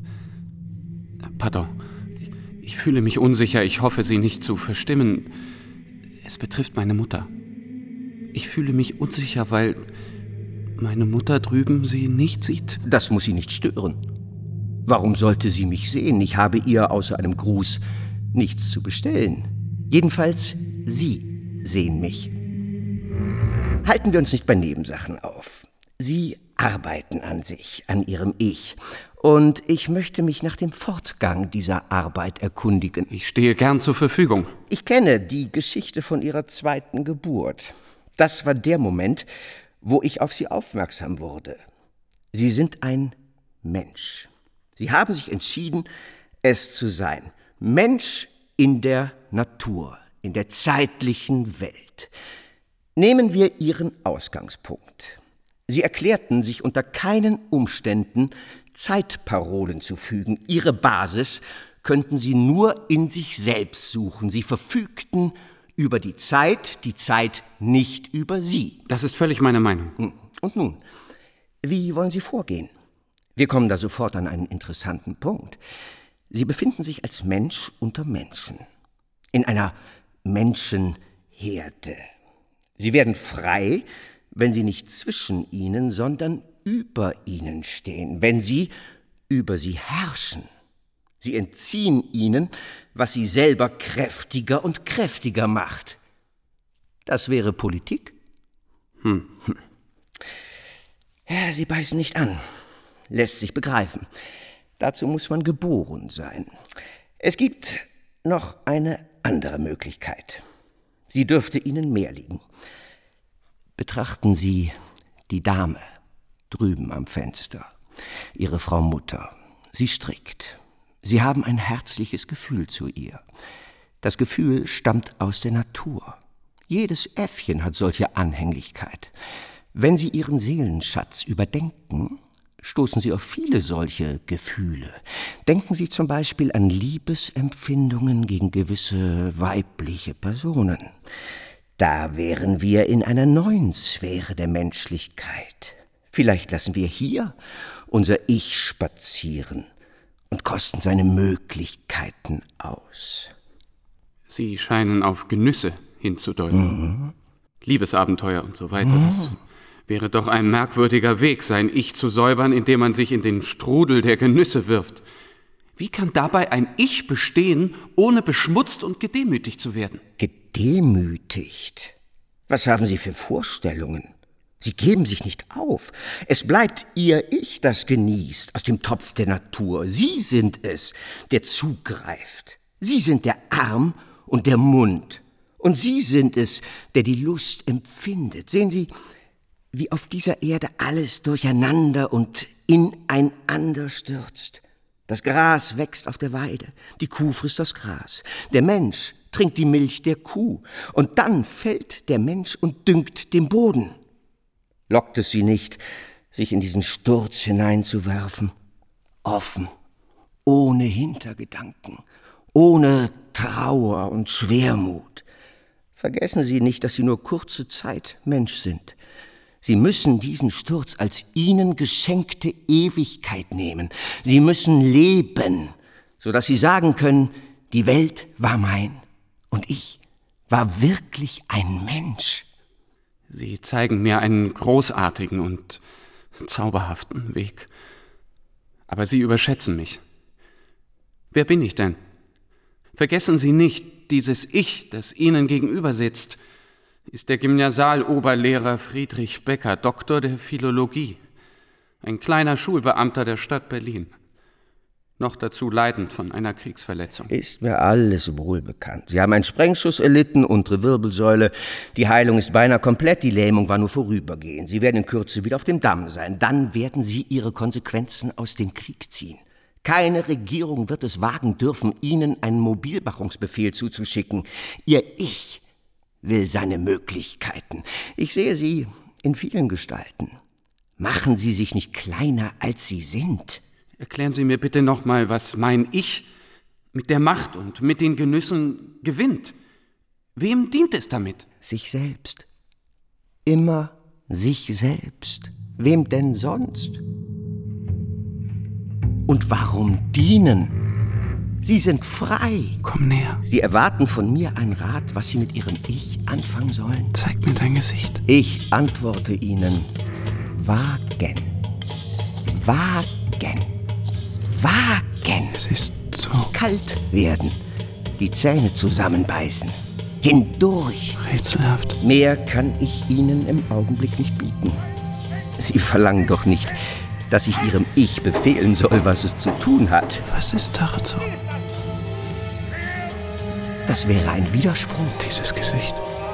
Pardon. Ich fühle mich unsicher. Ich hoffe, Sie nicht zu verstimmen. Es betrifft meine Mutter. Ich fühle mich unsicher, weil meine Mutter drüben Sie nicht sieht. Das muss Sie nicht stören. Warum sollte sie mich sehen? Ich habe ihr außer einem Gruß nichts zu bestellen. Jedenfalls, Sie sehen mich. Halten wir uns nicht bei Nebensachen auf. Sie arbeiten an sich, an Ihrem Ich. Und ich möchte mich nach dem Fortgang dieser Arbeit erkundigen. Ich stehe gern zur Verfügung. Ich kenne die Geschichte von Ihrer zweiten Geburt. Das war der Moment, wo ich auf Sie aufmerksam wurde. Sie sind ein Mensch. Sie haben sich entschieden, es zu sein. Mensch in der Natur, in der zeitlichen Welt. Nehmen wir Ihren Ausgangspunkt. Sie erklärten sich unter keinen Umständen, Zeitparolen zu fügen. Ihre Basis könnten Sie nur in sich selbst suchen. Sie verfügten über die Zeit, die Zeit nicht über Sie. Das ist völlig meine Meinung. Und nun, wie wollen Sie vorgehen? Wir kommen da sofort an einen interessanten Punkt. Sie befinden sich als Mensch unter Menschen, in einer Menschenherde. Sie werden frei, wenn Sie nicht zwischen ihnen, sondern über ihnen stehen, wenn Sie über sie herrschen. Sie entziehen ihnen, was sie selber kräftiger und kräftiger macht. Das wäre Politik? Hm. Hm. Ja, Sie beißen nicht an. Lässt sich begreifen. Dazu muss man geboren sein. Es gibt noch eine andere Möglichkeit. Sie dürfte Ihnen mehr liegen. Betrachten Sie die Dame drüben am Fenster, Ihre Frau Mutter. Sie strickt. Sie haben ein herzliches Gefühl zu ihr. Das Gefühl stammt aus der Natur. Jedes Äffchen hat solche Anhänglichkeit. Wenn Sie Ihren Seelenschatz überdenken, stoßen Sie auf viele solche Gefühle. Denken Sie zum Beispiel an Liebesempfindungen gegen gewisse weibliche Personen. Da wären wir in einer neuen Sphäre der Menschlichkeit. Vielleicht lassen wir hier unser Ich spazieren und kosten seine Möglichkeiten aus. Sie scheinen auf Genüsse hinzudeuten. Mhm. Liebesabenteuer und so weiter. Mhm. Das wäre doch ein merkwürdiger Weg, sein Ich zu säubern, indem man sich in den Strudel der Genüsse wirft. Wie kann dabei ein Ich bestehen, ohne beschmutzt und gedemütigt zu werden? Gedemütigt? Was haben Sie für Vorstellungen? Sie geben sich nicht auf. Es bleibt Ihr Ich, das genießt aus dem Topf der Natur. Sie sind es, der zugreift. Sie sind der Arm und der Mund. Und Sie sind es, der die Lust empfindet. Sehen Sie, wie auf dieser Erde alles durcheinander und ineinander stürzt. Das Gras wächst auf der Weide, die Kuh frisst das Gras. Der Mensch trinkt die Milch der Kuh. Und dann fällt der Mensch und düngt den Boden. Lockt es Sie nicht, sich in diesen Sturz hineinzuwerfen? Offen, ohne Hintergedanken, ohne Trauer und Schwermut. Vergessen Sie nicht, dass Sie nur kurze Zeit Mensch sind. Sie müssen diesen Sturz als Ihnen geschenkte Ewigkeit nehmen. Sie müssen leben, sodass Sie sagen können, die Welt war mein und ich war wirklich ein Mensch. Sie zeigen mir einen großartigen und zauberhaften Weg. Aber Sie überschätzen mich. Wer bin ich denn? Vergessen Sie nicht, dieses Ich, das Ihnen gegenüber sitzt, ist der Gymnasialoberlehrer Friedrich Becker, Doktor der Philologie, ein kleiner Schulbeamter der Stadt Berlin, noch dazu leidend von einer Kriegsverletzung. Ist mir alles wohlbekannt. Sie haben einen Sprengschuss erlitten, untere Wirbelsäule. Die Heilung ist beinahe komplett, die Lähmung war nur vorübergehend. Sie werden in Kürze wieder auf dem Damm sein. Dann werden Sie Ihre Konsequenzen aus dem Krieg ziehen. Keine Regierung wird es wagen dürfen, Ihnen einen Mobilmachungsbefehl zuzuschicken. Ihr Ich will seine Möglichkeiten. Ich sehe Sie in vielen Gestalten. Machen Sie sich nicht kleiner, als Sie sind. Erklären Sie mir bitte nochmal, was mein Ich mit der Macht und mit den Genüssen gewinnt. Wem dient es damit? Sich selbst. Immer sich selbst. Wem denn sonst? Und warum dienen? Sie sind frei. Komm näher. Sie erwarten von mir einen Rat, was Sie mit Ihrem Ich anfangen sollen. Zeig mir dein Gesicht. Ich antworte Ihnen, wagen. Wagen. Wagen. Es ist so kalt werden. Die Zähne zusammenbeißen. Hindurch. Rätselhaft. Mehr kann ich Ihnen im Augenblick nicht bieten. Sie verlangen doch nicht, dass ich Ihrem Ich befehlen soll, was es zu tun hat. Was ist dazu? Das wäre ein Widerspruch. Dieses Gesicht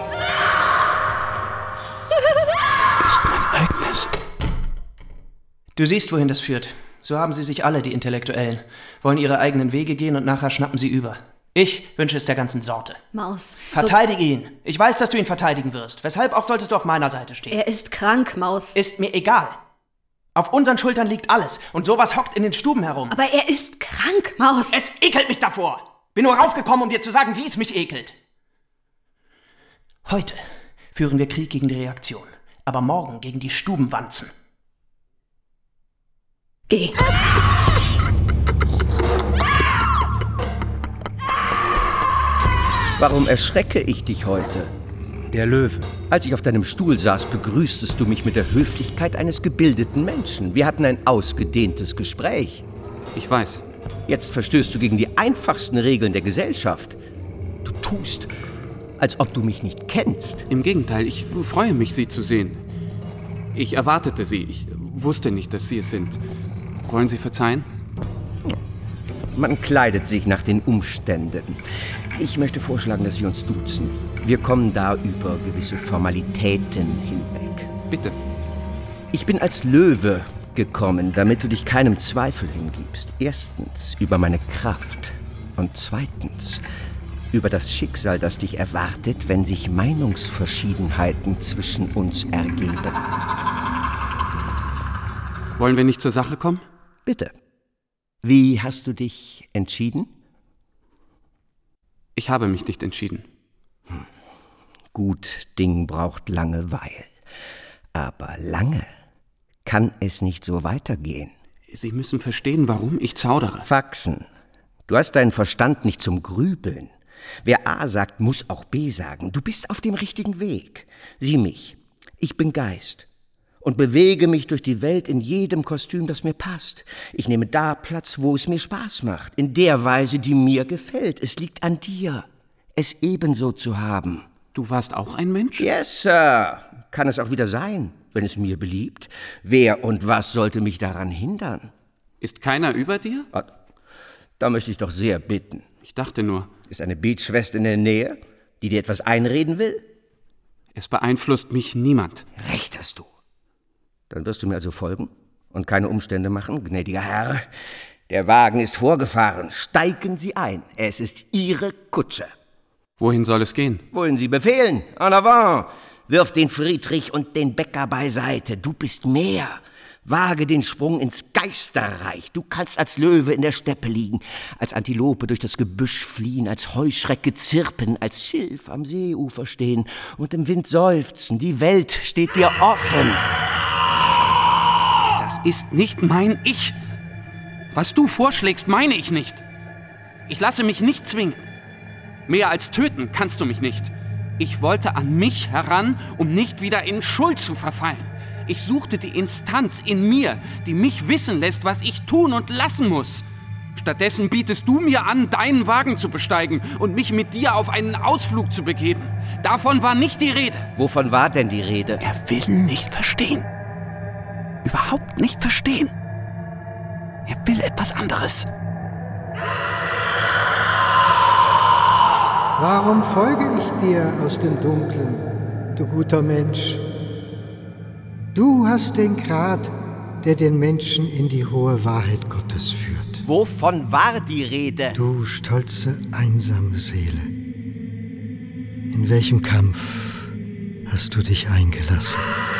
ist mein eigenes. Du siehst, wohin das führt. So haben sie sich alle, die Intellektuellen. Wollen ihre eigenen Wege gehen und nachher schnappen sie über. Ich wünsche es der ganzen Sorte. Maus. Verteidige so ihn. Ich weiß, dass du ihn verteidigen wirst. Weshalb auch solltest du auf meiner Seite stehen. Er ist krank, Maus. Ist mir egal. Auf unseren Schultern liegt alles. Und sowas hockt in den Stuben herum. Aber er ist krank, Maus. Es ekelt mich davor. Bin nur raufgekommen, um dir zu sagen, wie es mich ekelt. Heute führen wir Krieg gegen die Reaktion. Aber morgen gegen die Stubenwanzen. Geh. Warum erschrecke ich dich heute? Der Löwe. Als ich auf deinem Stuhl saß, begrüßtest du mich mit der Höflichkeit eines gebildeten Menschen. Wir hatten ein ausgedehntes Gespräch. Ich weiß. Jetzt verstößt du gegen die einfachsten Regeln der Gesellschaft. Du tust, als ob du mich nicht kennst. Im Gegenteil, ich freue mich, Sie zu sehen. Ich erwartete Sie. Ich wusste nicht, dass Sie es sind. Wollen Sie verzeihen? Man kleidet sich nach den Umständen. Ich möchte vorschlagen, dass wir uns duzen. Wir kommen da über gewisse Formalitäten hinweg. Bitte. Ich bin als Löwe gekommen, damit du dich keinem Zweifel hingibst. Erstens über meine Kraft und zweitens über das Schicksal, das dich erwartet, wenn sich Meinungsverschiedenheiten zwischen uns ergeben. Wollen wir nicht zur Sache kommen? Bitte. Wie hast du dich entschieden? Ich habe mich nicht entschieden. Hm. Gut Ding braucht Langeweil. Aber lange kann es nicht so weitergehen. Sie müssen verstehen, warum ich zaudere. Faxen. Du hast deinen Verstand nicht zum Grübeln. Wer A sagt, muss auch B sagen. Du bist auf dem richtigen Weg. Sieh mich. Ich bin Geist und bewege mich durch die Welt in jedem Kostüm, das mir passt. Ich nehme da Platz, wo es mir Spaß macht, in der Weise, die mir gefällt. Es liegt an dir, es ebenso zu haben. Du warst auch ein Mensch? Yes, Sir. Kann es auch wieder sein, wenn es mir beliebt. Wer und was sollte mich daran hindern? Ist keiner über dir? Da möchte ich doch sehr bitten. Ich dachte nur. Ist eine Betschwester in der Nähe, die dir etwas einreden will? Es beeinflusst mich niemand. Recht hast du. Dann wirst du mir also folgen und keine Umstände machen, gnädiger Herr. Der Wagen ist vorgefahren. Steigen Sie ein. Es ist Ihre Kutsche. Wohin soll es gehen? Wohin Sie befehlen. En avant. Wirf den Friedrich und den Bäcker beiseite. Du bist mehr. Wage den Sprung ins Geisterreich. Du kannst als Löwe in der Steppe liegen, als Antilope durch das Gebüsch fliehen, als Heuschrecke zirpen, als Schilf am Seeufer stehen und im Wind seufzen. Die Welt steht dir offen. Das ist nicht mein Ich. Was du vorschlägst, meine ich nicht. Ich lasse mich nicht zwingen. Mehr als töten kannst du mich nicht. Ich wollte an mich heran, um nicht wieder in Schuld zu verfallen. Ich suchte die Instanz in mir, die mich wissen lässt, was ich tun und lassen muss. Stattdessen bietest du mir an, deinen Wagen zu besteigen und mich mit dir auf einen Ausflug zu begeben. Davon war nicht die Rede. Wovon war denn die Rede? Er will nicht verstehen. Überhaupt nicht verstehen. Er will etwas anderes. Warum folge ich dir aus dem Dunklen, du guter Mensch? Du hast den Grat, der den Menschen in die hohe Wahrheit Gottes führt. Wovon war die Rede? Du stolze, einsame Seele. In welchem Kampf hast du dich eingelassen?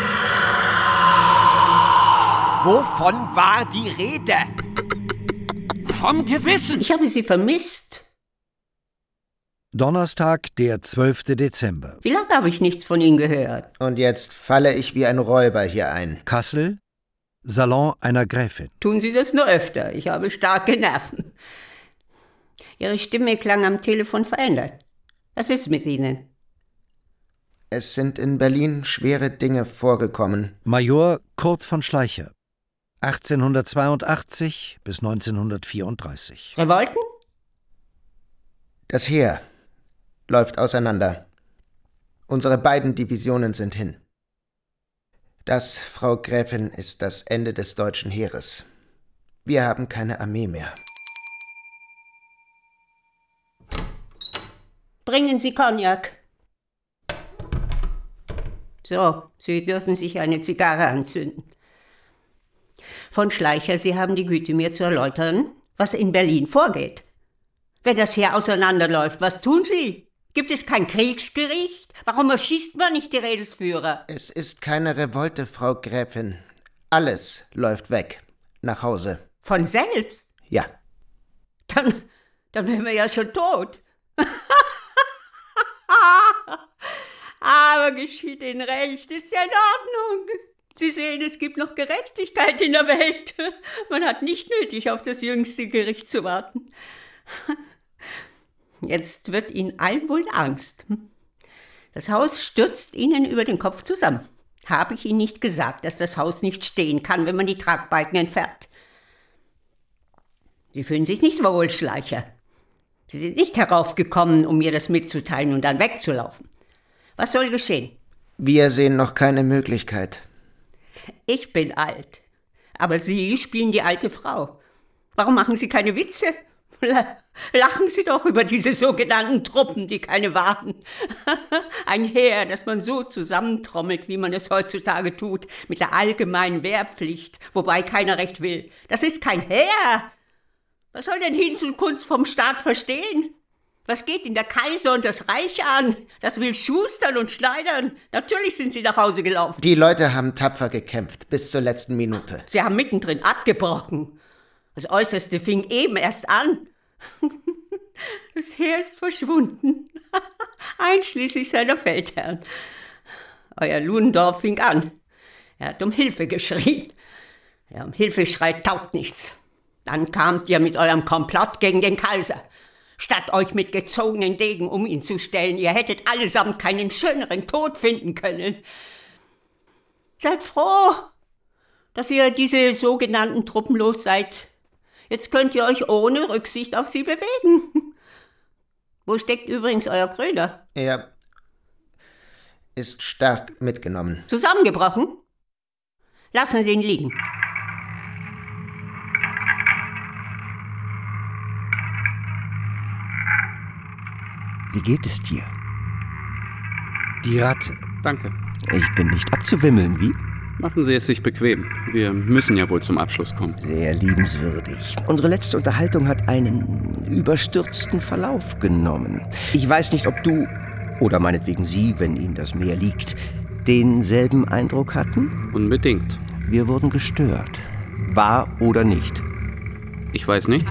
Wovon war die Rede? Vom Gewissen! Ich habe sie vermisst. Donnerstag, der zwölfte Dezember. Wie lange habe ich nichts von Ihnen gehört? Und jetzt falle ich wie ein Räuber hier ein. Kassel, Salon einer Gräfin. Tun Sie das nur öfter. Ich habe starke Nerven. Ihre Stimme klang am Telefon verändert. Was ist mit Ihnen? Es sind in Berlin schwere Dinge vorgekommen. Major Kurt von Schleicher, achtzehnhundertzweiundachtzig bis neunzehnhundertvierunddreißig. Revolten? Das Heer läuft auseinander. Unsere beiden Divisionen sind hin. Das, Frau Gräfin, ist das Ende des deutschen Heeres. Wir haben keine Armee mehr. Bringen Sie Cognac. So, Sie dürfen sich eine Zigarre anzünden. Von Schleicher, Sie haben die Güte, mir zu erläutern, was in Berlin vorgeht. Wenn das Heer auseinanderläuft, was tun Sie? Gibt es kein Kriegsgericht? Warum erschießt man nicht die Rädelsführer? Es ist keine Revolte, Frau Gräfin. Alles läuft weg. Nach Hause. Von selbst? Ja. Dann, dann wären wir ja schon tot. Aber geschieht Ihnen recht, ist ja in Ordnung. Sie sehen, es gibt noch Gerechtigkeit in der Welt. Man hat nicht nötig, auf das jüngste Gericht zu warten. Jetzt wird Ihnen allen wohl Angst. Das Haus stürzt Ihnen über den Kopf zusammen. Habe ich Ihnen nicht gesagt, dass das Haus nicht stehen kann, wenn man die Tragbalken entfernt? Sie fühlen sich nicht wohl, Schleicher. Sie sind nicht heraufgekommen, um mir das mitzuteilen und dann wegzulaufen. Was soll geschehen? Wir sehen noch keine Möglichkeit. Ich bin alt, aber Sie spielen die alte Frau. Warum machen Sie keine Witze? Lachen Sie doch über diese sogenannten Truppen, die keine waren. Ein Heer, das man so zusammentrommelt, wie man es heutzutage tut, mit der allgemeinen Wehrpflicht, wobei keiner recht will. Das ist kein Heer. Was soll denn Hinz und Kunst vom Staat verstehen? Was geht Ihnen der Kaiser und das Reich an? Das will schustern und schneidern. Natürlich sind Sie nach Hause gelaufen. Die Leute haben tapfer gekämpft, bis zur letzten Minute. Sie haben mittendrin abgebrochen. Das Äußerste fing eben erst an. Das Heer ist verschwunden, einschließlich seiner Feldherren. Euer Ludendorff fing an. Er hat um Hilfe geschrien. Ja, um Hilfe schreit taugt nichts. Dann kamt ihr mit eurem Komplott gegen den Kaiser. Statt euch mit gezogenen Degen um ihn zu stellen, ihr hättet allesamt keinen schöneren Tod finden können. Seid froh, dass ihr diese sogenannten Truppen los seid. Jetzt könnt ihr euch ohne Rücksicht auf sie bewegen. Wo steckt übrigens euer Kröner? Er ist stark mitgenommen. Zusammengebrochen? Lassen Sie ihn liegen. Wie geht es dir? Die Ratte. Danke. Ich bin nicht abzuwimmeln, wie? Machen Sie es sich bequem. Wir müssen ja wohl zum Abschluss kommen. Sehr liebenswürdig. Unsere letzte Unterhaltung hat einen überstürzten Verlauf genommen. Ich weiß nicht, ob du, oder meinetwegen Sie, wenn Ihnen das mehr liegt, denselben Eindruck hatten? Unbedingt. Wir wurden gestört. Wahr oder nicht? Ich weiß nicht.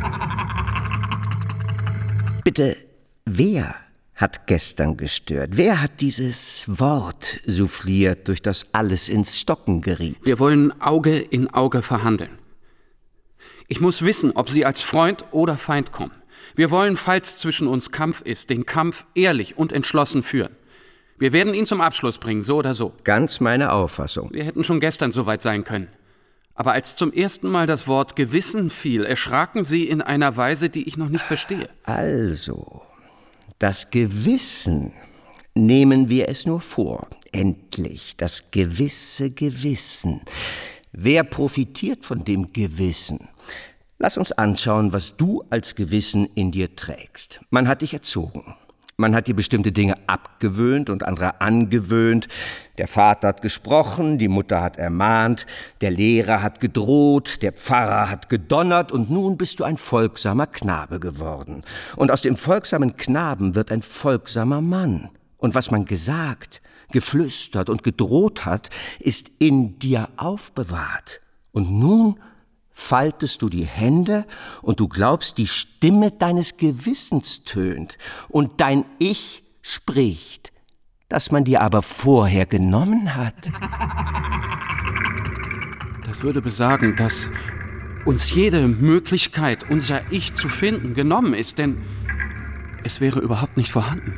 Bitte, wer hat gestern gestört? Wer hat dieses Wort souffliert, durch das alles ins Stocken geriet? Wir wollen Auge in Auge verhandeln. Ich muss wissen, ob Sie als Freund oder Feind kommen. Wir wollen, falls zwischen uns Kampf ist, den Kampf ehrlich und entschlossen führen. Wir werden ihn zum Abschluss bringen, so oder so. Ganz meine Auffassung. Wir hätten schon gestern soweit sein können. Aber als zum ersten Mal das Wort Gewissen fiel, erschraken Sie in einer Weise, die ich noch nicht verstehe. Also, das Gewissen, nehmen wir es nur vor. Endlich, das gewisse Gewissen. Wer profitiert von dem Gewissen? Lass uns anschauen, was du als Gewissen in dir trägst. Man hat dich erzogen. Man hat dir bestimmte Dinge abgewöhnt und andere angewöhnt. Der Vater hat gesprochen, die Mutter hat ermahnt, der Lehrer hat gedroht, der Pfarrer hat gedonnert und nun bist du ein folgsamer Knabe geworden. Und aus dem folgsamen Knaben wird ein folgsamer Mann. Und was man gesagt, geflüstert und gedroht hat, ist in dir aufbewahrt. Und nun faltest du die Hände und du glaubst, die Stimme deines Gewissens tönt und dein Ich spricht, das man dir aber vorher genommen hat. Das würde besagen, dass uns jede Möglichkeit, unser Ich zu finden, genommen ist, denn es wäre überhaupt nicht vorhanden.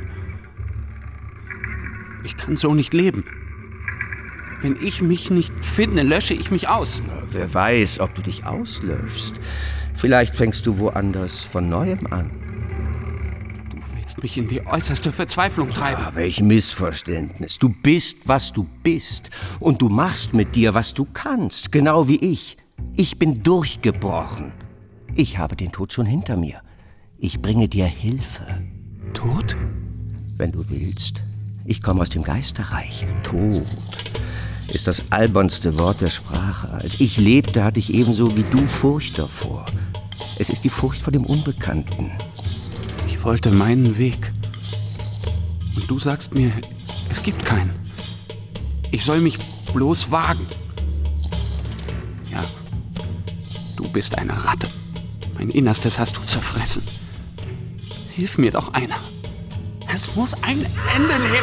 Ich kann so nicht leben. Wenn ich mich nicht finde, lösche ich mich aus. Wer weiß, ob du dich auslöschst. Vielleicht fängst du woanders von Neuem an. Du willst mich in die äußerste Verzweiflung treiben. Ah, welch Missverständnis. Du bist, was du bist. Und du machst mit dir, was du kannst. Genau wie ich. Ich bin durchgebrochen. Ich habe den Tod schon hinter mir. Ich bringe dir Hilfe. Tod? Wenn du willst. Ich komme aus dem Geisterreich. Tod ist das albernste Wort der Sprache. Als ich lebte, hatte ich ebenso wie du Furcht davor. Es ist die Furcht vor dem Unbekannten. Ich wollte meinen Weg. Und du sagst mir, es gibt keinen. Ich soll mich bloß wagen. Ja, du bist eine Ratte. Mein Innerstes hast du zerfressen. Hilf mir doch einer. Es muss ein Ende nehmen.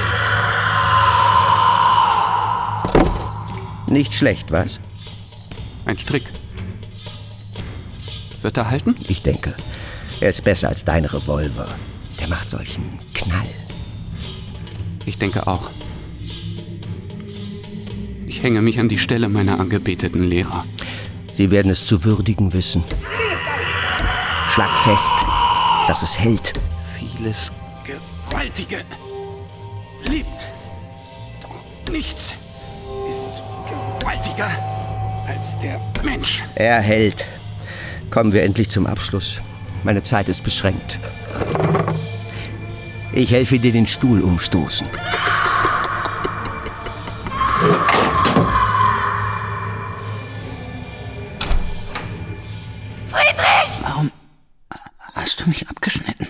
Nicht schlecht, was? Ein Strick. Wird er halten? Ich denke, er ist besser als dein Revolver. Der macht solchen Knall. Ich denke auch. Ich hänge mich an die Stelle meiner angebeteten Lehrer. Sie werden es zu würdigen wissen. Schlag fest, dass es hält. Vieles Gewaltige lebt. Doch nichts ist gewaltiger als der Mensch. Er hält. Kommen wir endlich zum Abschluss. Meine Zeit ist beschränkt. Ich helfe dir den Stuhl umstoßen. Friedrich! Warum hast du mich abgeschnitten?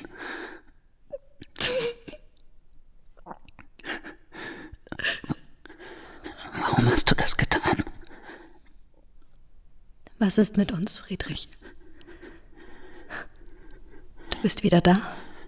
Warum hast du das getan? Was ist mit uns, Friedrich? Du bist wieder da?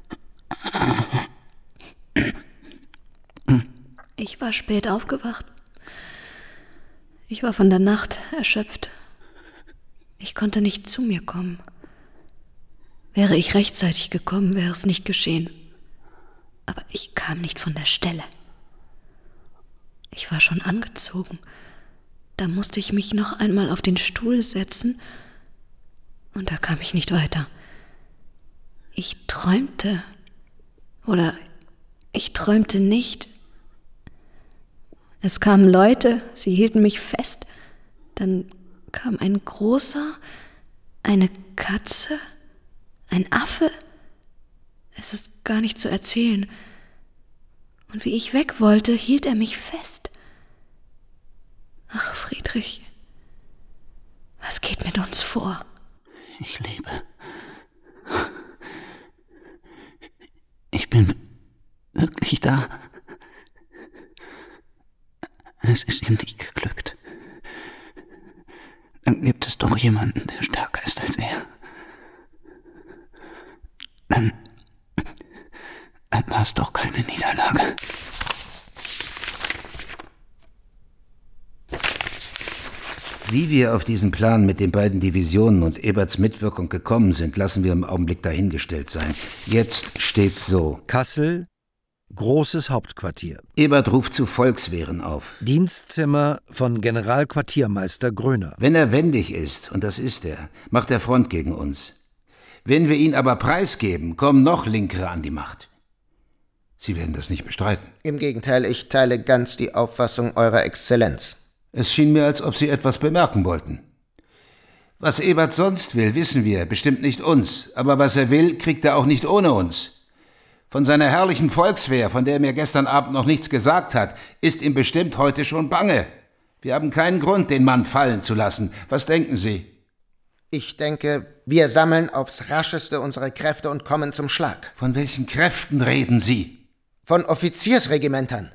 Ich war spät aufgewacht. Ich war von der Nacht erschöpft. Ich konnte nicht zu mir kommen. Wäre ich rechtzeitig gekommen, wäre es nicht geschehen. Aber ich kam nicht von der Stelle. Ich war schon angezogen. Da musste ich mich noch einmal auf den Stuhl setzen und da kam ich nicht weiter. Ich träumte. Oder ich träumte nicht. Es kamen Leute, sie hielten mich fest. Dann kam ein großer, eine Katze, ein Affe. Es ist gar nicht zu erzählen. Und wie ich weg wollte, hielt er mich fest. Ach, Friedrich, was geht mit uns vor? Ich lebe. Ich bin wirklich da. Es ist ihm nicht geglückt. Dann gibt es doch jemanden, der stärker ist als er. Dann, dann war es doch keine Niederlage. Wie wir auf diesen Plan mit den beiden Divisionen und Eberts Mitwirkung gekommen sind, lassen wir im Augenblick dahingestellt sein. Jetzt steht's so. Kassel, großes Hauptquartier. Ebert ruft zu Volkswehren auf. Dienstzimmer von Generalquartiermeister Gröner. Wenn er wendig ist, und das ist er, macht er Front gegen uns. Wenn wir ihn aber preisgeben, kommen noch Linkere an die Macht. Sie werden das nicht bestreiten. Im Gegenteil, ich teile ganz die Auffassung Eurer Exzellenz. Es schien mir, als ob Sie etwas bemerken wollten. Was Ebert sonst will, wissen wir, bestimmt nicht uns. Aber was er will, kriegt er auch nicht ohne uns. Von seiner herrlichen Volkswehr, von der er mir gestern Abend noch nichts gesagt hat, ist ihm bestimmt heute schon bange. Wir haben keinen Grund, den Mann fallen zu lassen. Was denken Sie? Ich denke, wir sammeln aufs Rascheste unsere Kräfte und kommen zum Schlag. Von welchen Kräften reden Sie? Von Offiziersregimentern.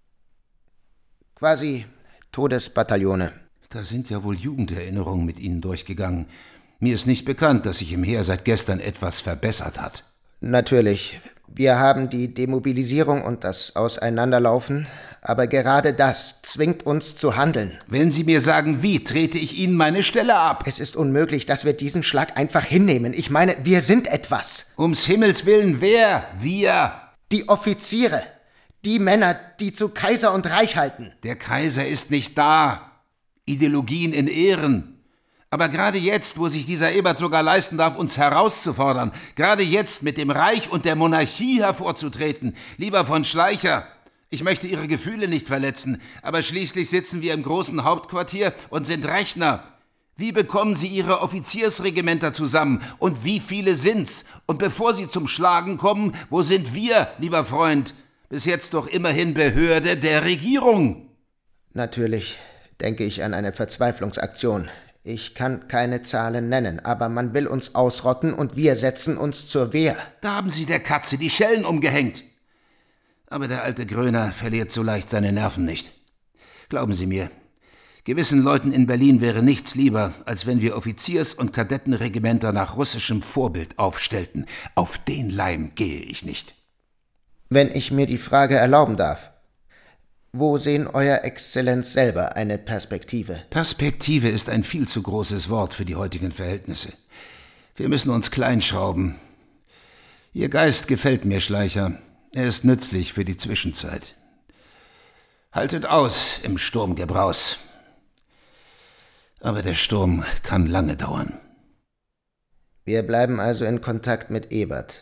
Quasi Todesbataillone. Da sind ja wohl Jugenderinnerungen mit Ihnen durchgegangen. Mir ist nicht bekannt, dass sich im Heer seit gestern etwas verbessert hat. Natürlich. Wir haben die Demobilisierung und das Auseinanderlaufen, aber gerade das zwingt uns zu handeln. Wenn Sie mir sagen, wie, trete ich Ihnen meine Stelle ab. Es ist unmöglich, dass wir diesen Schlag einfach hinnehmen. Ich meine, wir sind etwas. Ums Himmels Willen, wer? Wir? Die Offiziere. Die Männer, die zu Kaiser und Reich halten. Der Kaiser ist nicht da. Ideologien in Ehren. Aber gerade jetzt, wo sich dieser Ebert sogar leisten darf, uns herauszufordern, gerade jetzt mit dem Reich und der Monarchie hervorzutreten, lieber von Schleicher, ich möchte Ihre Gefühle nicht verletzen, aber schließlich sitzen wir im großen Hauptquartier und sind Rechner. Wie bekommen Sie Ihre Offiziersregimenter zusammen? Und wie viele sind's? Und bevor Sie zum Schlagen kommen, wo sind wir, lieber Freund? Bis jetzt doch immerhin Behörde der Regierung. Natürlich denke ich an eine Verzweiflungsaktion. Ich kann keine Zahlen nennen, aber man will uns ausrotten und wir setzen uns zur Wehr. Da haben Sie der Katze die Schellen umgehängt. Aber der alte Gröner verliert so leicht seine Nerven nicht. Glauben Sie mir, gewissen Leuten in Berlin wäre nichts lieber, als wenn wir Offiziers- und Kadettenregimenter nach russischem Vorbild aufstellten. Auf den Leim gehe ich nicht. Wenn ich mir die Frage erlauben darf, wo sehen Euer Exzellenz selber eine Perspektive? Perspektive ist ein viel zu großes Wort für die heutigen Verhältnisse. Wir müssen uns kleinschrauben. Ihr Geist gefällt mir, Schleicher. Er ist nützlich für die Zwischenzeit. Haltet aus im Sturmgebraus. Aber der Sturm kann lange dauern. Wir bleiben also in Kontakt mit Ebert.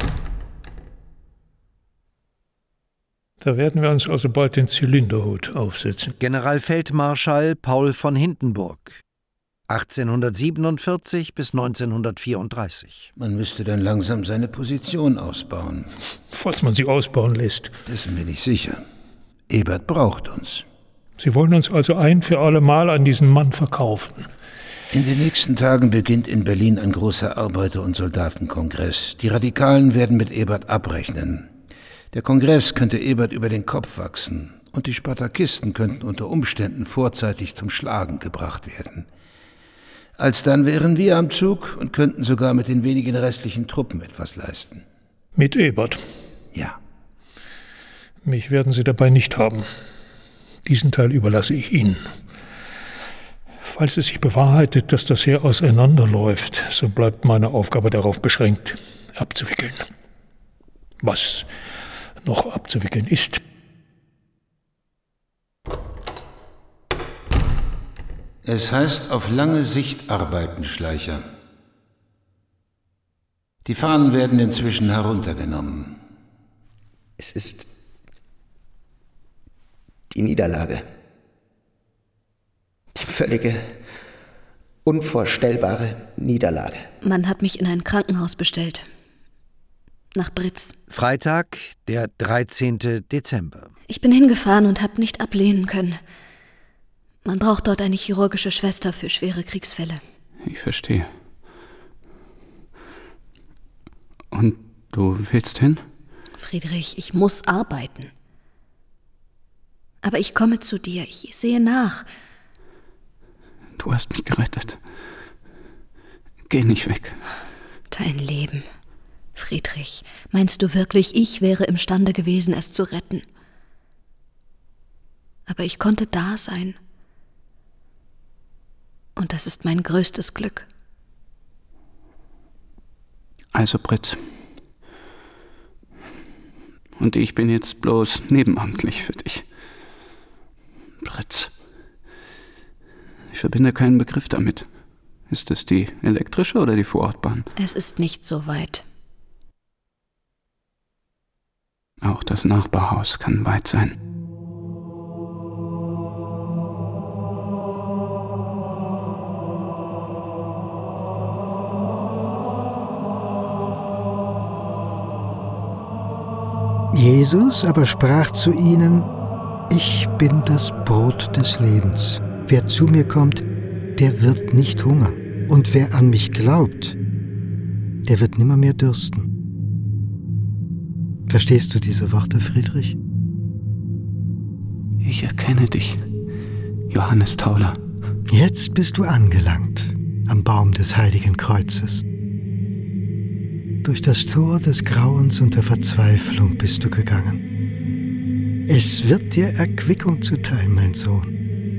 Da werden wir uns also bald den Zylinderhut aufsetzen. Generalfeldmarschall Paul von Hindenburg, achtzehnhundertsiebenundvierzig bis neunzehnhundertvierunddreißig. Man müsste dann langsam seine Position ausbauen. Falls man sie ausbauen lässt. Dessen bin ich sicher. Ebert braucht uns. Sie wollen uns also ein für alle Mal an diesen Mann verkaufen. In den nächsten Tagen beginnt in Berlin ein großer Arbeiter- und Soldatenkongress. Die Radikalen werden mit Ebert abrechnen. Der Kongress könnte Ebert über den Kopf wachsen und die Spartakisten könnten unter Umständen vorzeitig zum Schlagen gebracht werden. Alsdann wären wir am Zug und könnten sogar mit den wenigen restlichen Truppen etwas leisten. Mit Ebert? Ja. Mich werden Sie dabei nicht haben. Diesen Teil überlasse ich Ihnen. Falls es sich bewahrheitet, dass das Heer auseinanderläuft, so bleibt meine Aufgabe darauf beschränkt, abzuwickeln. Was noch abzuwickeln ist. Es heißt auf lange Sicht arbeiten, Schleicher. Die Fahnen werden inzwischen heruntergenommen. Es ist die Niederlage. Die völlige, unvorstellbare Niederlage. Man hat mich in ein Krankenhaus bestellt. Nach Britz. Freitag, der dreizehnten Dezember. Ich bin hingefahren und habe nicht ablehnen können. Man braucht dort eine chirurgische Schwester für schwere Kriegsfälle. Ich verstehe. Und du willst hin? Friedrich, ich muss arbeiten. Aber ich komme zu dir, ich sehe nach. Du hast mich gerettet. Geh nicht weg. Dein Leben. Friedrich, meinst du wirklich, ich wäre imstande gewesen, es zu retten? Aber ich konnte da sein. Und das ist mein größtes Glück. Also, Britz. Und ich bin jetzt bloß nebenamtlich für dich. Britz. Ich verbinde keinen Begriff damit. Ist es die elektrische oder die Vorortbahn? Es ist nicht so weit. Auch das Nachbarhaus kann weit sein. Jesus aber sprach zu ihnen: Ich bin das Brot des Lebens. Wer zu mir kommt, der wird nicht hungern. Und wer an mich glaubt, der wird nimmermehr dürsten. Verstehst du diese Worte, Friedrich? Ich erkenne dich, Johannes Tauler. Jetzt bist du angelangt am Baum des Heiligen Kreuzes. Durch das Tor des Grauens und der Verzweiflung bist du gegangen. Es wird dir Erquickung zuteil, mein Sohn.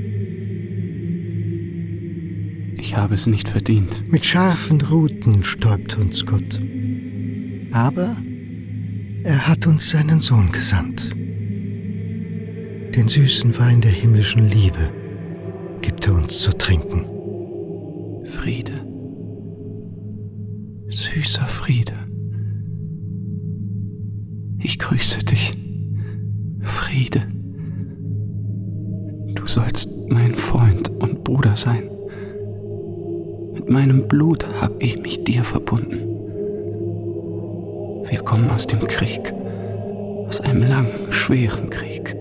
Ich habe es nicht verdient. Mit scharfen Ruten stäubt uns Gott. Aber er hat uns seinen Sohn gesandt. Den süßen Wein der himmlischen Liebe gibt er uns zu trinken. Friede. Süßer Friede. Ich grüße dich. Friede. Du sollst mein Freund und Bruder sein. Mit meinem Blut habe ich mich dir verbunden. Wir kommen aus dem Krieg, aus einem langen, schweren Krieg.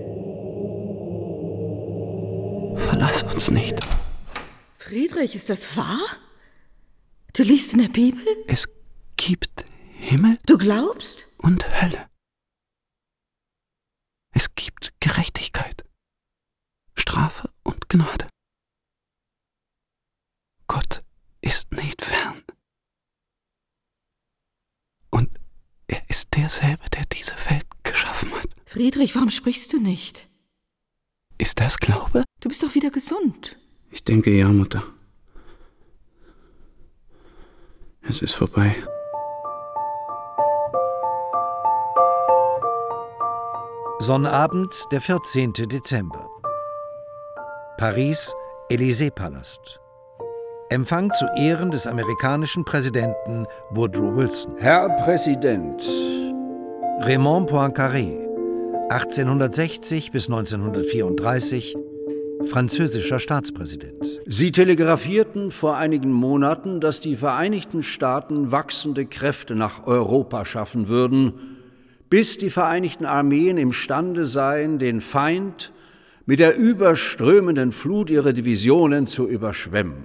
Verlass uns nicht. Friedrich, ist das wahr? Du liest in der Bibel? Es gibt Himmel. Du glaubst? Und Hölle. Es gibt Gerechtigkeit, Strafe und Gnade. Gott ist nicht fern. Und er ist derselbe, der diese Welt geschaffen hat. Friedrich, warum sprichst du nicht? Ist das Glaube? Du bist doch wieder gesund. Ich denke ja, Mutter. Es ist vorbei. Sonnabend, der vierzehnten Dezember. Paris, Élysée-Palast. Empfang zu Ehren des amerikanischen Präsidenten Woodrow Wilson. Herr Präsident. Raymond Poincaré, achtzehnhundertsechzig bis neunzehnhundertvierunddreißig, französischer Staatspräsident. Sie telegrafierten vor einigen Monaten, dass die Vereinigten Staaten wachsende Kräfte nach Europa schaffen würden, bis die Vereinigten Armeen imstande seien, den Feind mit der überströmenden Flut ihrer Divisionen zu überschwemmen.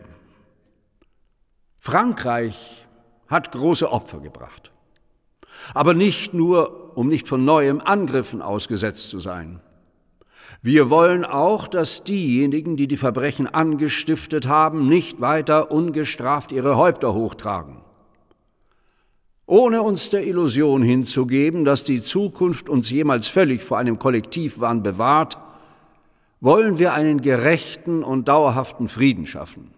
Frankreich hat große Opfer gebracht, aber nicht nur, um nicht von neuem Angriffen ausgesetzt zu sein. Wir wollen auch, dass diejenigen, die die Verbrechen angestiftet haben, nicht weiter ungestraft ihre Häupter hochtragen. Ohne uns der Illusion hinzugeben, dass die Zukunft uns jemals völlig vor einem Kollektivwahn bewahrt, wollen wir einen gerechten und dauerhaften Frieden schaffen.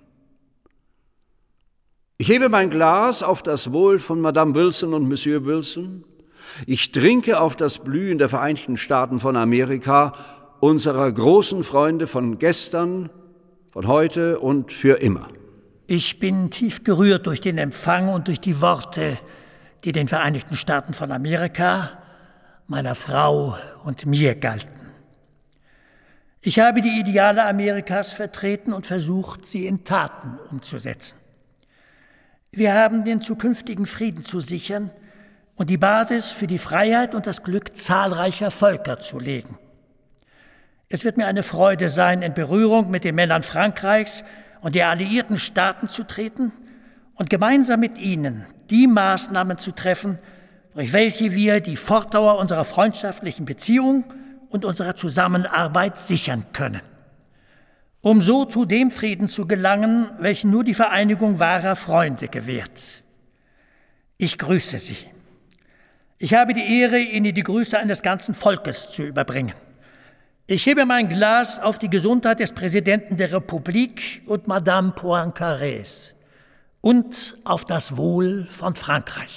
Ich hebe mein Glas auf das Wohl von Madame Wilson und Monsieur Wilson. Ich trinke auf das Blühen der Vereinigten Staaten von Amerika, unserer großen Freunde von gestern, von heute und für immer. Ich bin tief gerührt durch den Empfang und durch die Worte, die den Vereinigten Staaten von Amerika, meiner Frau und mir galten. Ich habe die Ideale Amerikas vertreten und versucht, sie in Taten umzusetzen. Wir haben den zukünftigen Frieden zu sichern und die Basis für die Freiheit und das Glück zahlreicher Völker zu legen. Es wird mir eine Freude sein, in Berührung mit den Männern Frankreichs und der alliierten Staaten zu treten und gemeinsam mit ihnen die Maßnahmen zu treffen, durch welche wir die Fortdauer unserer freundschaftlichen Beziehung und unserer Zusammenarbeit sichern können, um so zu dem Frieden zu gelangen, welchen nur die Vereinigung wahrer Freunde gewährt. Ich grüße Sie. Ich habe die Ehre, Ihnen die Grüße eines ganzen Volkes zu überbringen. Ich hebe mein Glas auf die Gesundheit des Präsidenten der Republik und Madame Poincarés und auf das Wohl von Frankreich.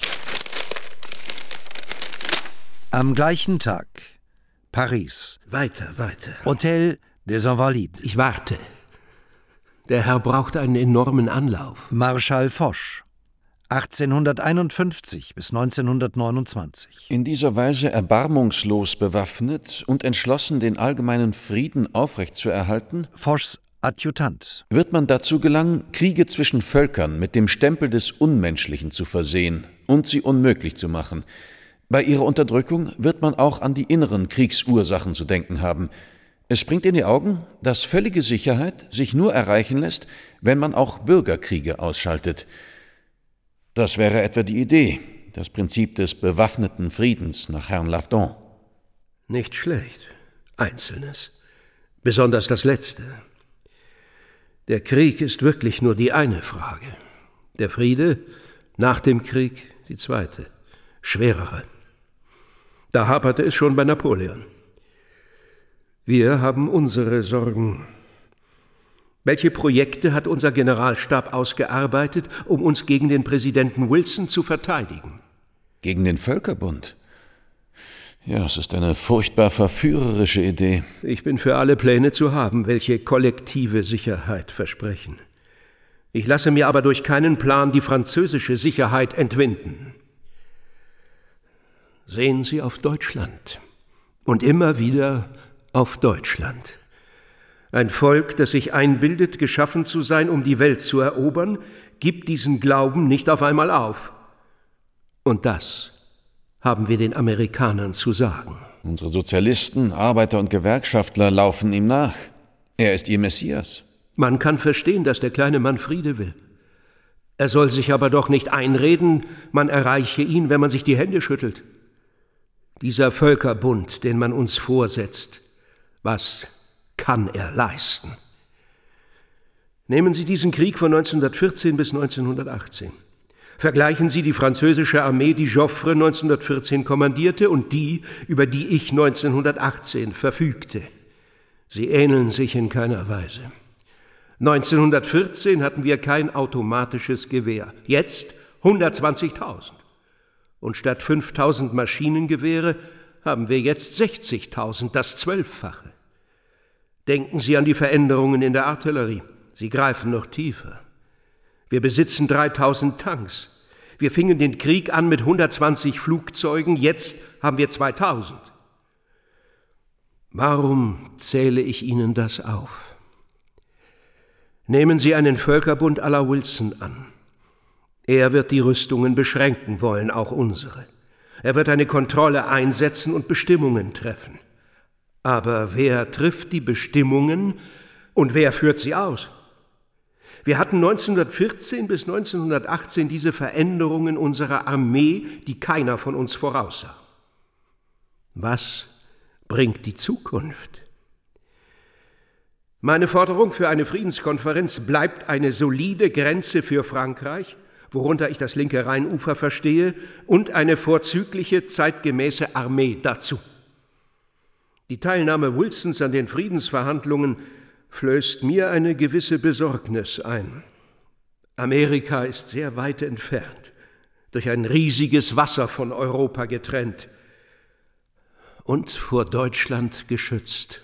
Am gleichen Tag, Paris. Weiter, weiter. Hotel des Invalides. Ich warte. Der Herr braucht einen enormen Anlauf. Marschall Foch, achtzehnhunderteinundfünfzig bis neunzehnhundertneunundzwanzig. In dieser Weise erbarmungslos bewaffnet und entschlossen, den allgemeinen Frieden aufrechtzuerhalten, Fochs Adjutant, wird man dazu gelangen, Kriege zwischen Völkern mit dem Stempel des Unmenschlichen zu versehen und sie unmöglich zu machen. Bei ihrer Unterdrückung wird man auch an die inneren Kriegsursachen zu denken haben. Es springt in die Augen, dass völlige Sicherheit sich nur erreichen lässt, wenn man auch Bürgerkriege ausschaltet. Das wäre etwa die Idee, das Prinzip des bewaffneten Friedens nach Herrn Lavedon. Nicht schlecht. Einzelnes. Besonders das Letzte. Der Krieg ist wirklich nur die eine Frage. Der Friede nach dem Krieg die zweite, schwerere. Da haperte es schon bei Napoleon. Wir haben unsere Sorgen. Welche Projekte hat unser Generalstab ausgearbeitet, um uns gegen den Präsidenten Wilson zu verteidigen? Gegen den Völkerbund? Ja, es ist eine furchtbar verführerische Idee. Ich bin für alle Pläne zu haben, welche kollektive Sicherheit versprechen. Ich lasse mir aber durch keinen Plan die französische Sicherheit entwinden. Sehen Sie auf Deutschland und immer wieder auf Deutschland. Ein Volk, das sich einbildet, geschaffen zu sein, um die Welt zu erobern, gibt diesen Glauben nicht auf einmal auf. Und das haben wir den Amerikanern zu sagen. Unsere Sozialisten, Arbeiter und Gewerkschaftler laufen ihm nach. Er ist ihr Messias. Man kann verstehen, dass der kleine Mann Friede will. Er soll sich aber doch nicht einreden, man erreiche ihn, wenn man sich die Hände schüttelt. Dieser Völkerbund, den man uns vorsetzt, was kann er leisten? Nehmen Sie diesen Krieg von neunzehnhundertvierzehn bis neunzehnhundertachtzehn. Vergleichen Sie die französische Armee, die Joffre neunzehnhundertvierzehn kommandierte, und die, über die ich neunzehnhundertachtzehn verfügte. Sie ähneln sich in keiner Weise. neunzehnhundertvierzehn hatten wir kein automatisches Gewehr, jetzt hundertzwanzigtausend. Und statt fünftausend Maschinengewehre haben wir jetzt sechzigtausend, das Zwölffache. Denken Sie an die Veränderungen in der Artillerie. Sie greifen noch tiefer. Wir besitzen dreitausend Tanks. Wir fingen den Krieg an mit hundertzwanzig Flugzeugen, jetzt haben wir zweitausend. Warum zähle ich Ihnen das auf? Nehmen Sie einen Völkerbund à la Wilson an. Er wird die Rüstungen beschränken wollen, auch unsere. Er wird eine Kontrolle einsetzen und Bestimmungen treffen. Aber wer trifft die Bestimmungen und wer führt sie aus? Wir hatten neunzehnhundertvierzehn bis neunzehnhundertachtzehn diese Veränderungen unserer Armee, die keiner von uns voraussah. Was bringt die Zukunft? Meine Forderung für eine Friedenskonferenz bleibt eine solide Grenze für Frankreich, worunter ich das linke Rheinufer verstehe, und eine vorzügliche, zeitgemäße Armee dazu. Die Teilnahme Wilsons an den Friedensverhandlungen flößt mir eine gewisse Besorgnis ein. Amerika ist sehr weit entfernt, durch ein riesiges Wasser von Europa getrennt und vor Deutschland geschützt.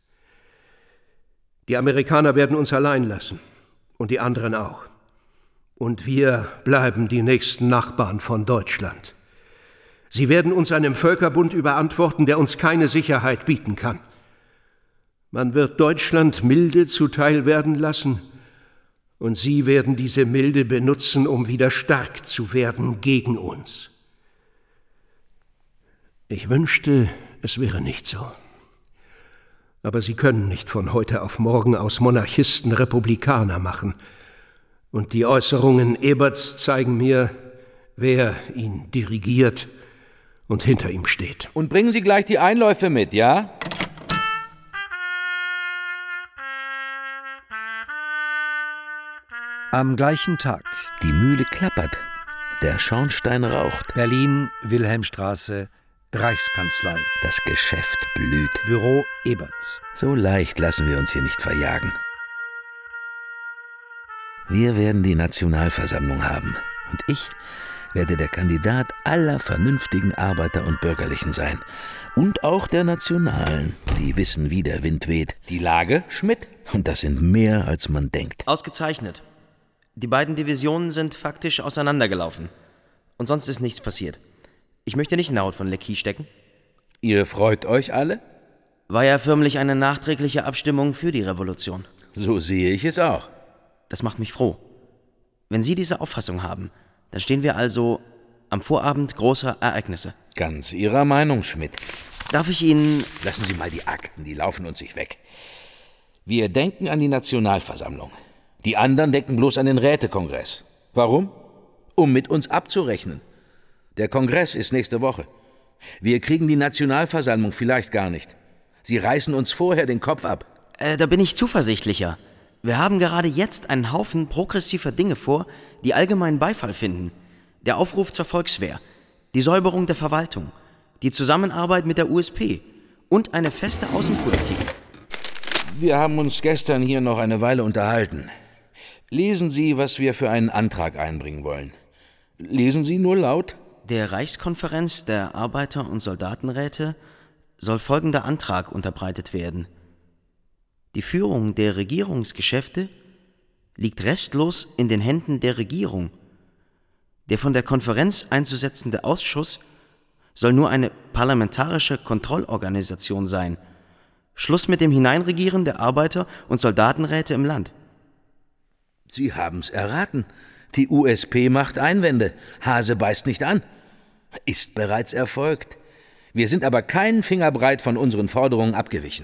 Die Amerikaner werden uns allein lassen und die anderen auch. Und wir bleiben die nächsten Nachbarn von Deutschland. Sie werden uns einem Völkerbund überantworten, der uns keine Sicherheit bieten kann. Man wird Deutschland Milde zuteil werden lassen, und Sie werden diese Milde benutzen, um wieder stark zu werden gegen uns. Ich wünschte, es wäre nicht so. Aber Sie können nicht von heute auf morgen aus Monarchisten Republikaner machen. Und die Äußerungen Eberts zeigen mir, wer ihn dirigiert und hinter ihm steht. Und bringen Sie gleich die Einläufe mit, ja? Am gleichen Tag. Die Mühle klappert. Der Schornstein raucht. Berlin, Wilhelmstraße, Reichskanzlei. Das Geschäft blüht. Büro Eberts. So leicht lassen wir uns hier nicht verjagen. Wir werden die Nationalversammlung haben. Und ich werde der Kandidat aller vernünftigen Arbeiter und Bürgerlichen sein. Und auch der Nationalen, die wissen, wie der Wind weht. Die Lage, Schmidt? Und das sind mehr, als man denkt. Ausgezeichnet. Die beiden Divisionen sind faktisch auseinandergelaufen. Und sonst ist nichts passiert. Ich möchte nicht in der Haut von Lecky stecken. Ihr freut euch alle? War ja förmlich eine nachträgliche Abstimmung für die Revolution. So sehe ich es auch. Das macht mich froh. Wenn Sie diese Auffassung haben, dann stehen wir also am Vorabend großer Ereignisse. Ganz Ihrer Meinung, Schmidt. Darf ich Ihnen... Lassen Sie mal die Akten, die laufen uns nicht weg. Wir denken an die Nationalversammlung. Die anderen denken bloß an den Rätekongress. Warum? Um mit uns abzurechnen. Der Kongress ist nächste Woche. Wir kriegen die Nationalversammlung vielleicht gar nicht. Sie reißen uns vorher den Kopf ab. Äh, da bin ich zuversichtlicher. Wir haben gerade jetzt einen Haufen progressiver Dinge vor, die allgemeinen Beifall finden. der Aufruf zur Volkswehr, die Säuberung der Verwaltung, die Zusammenarbeit mit der U S P und eine feste Außenpolitik. Wir haben uns gestern hier noch eine Weile unterhalten. Lesen Sie, was wir für einen Antrag einbringen wollen. Lesen Sie nur laut. Der Reichskonferenz der Arbeiter- und Soldatenräte soll folgender Antrag unterbreitet werden. Die Führung der Regierungsgeschäfte liegt restlos in den Händen der Regierung. Der von der Konferenz einzusetzende Ausschuss soll nur eine parlamentarische Kontrollorganisation sein. Schluss mit dem Hineinregieren der Arbeiter- und Soldatenräte im Land. Sie haben's erraten. Die U S P macht Einwände. Hase beißt nicht an. Ist bereits erfolgt. Wir sind aber keinen Finger breit von unseren Forderungen abgewichen.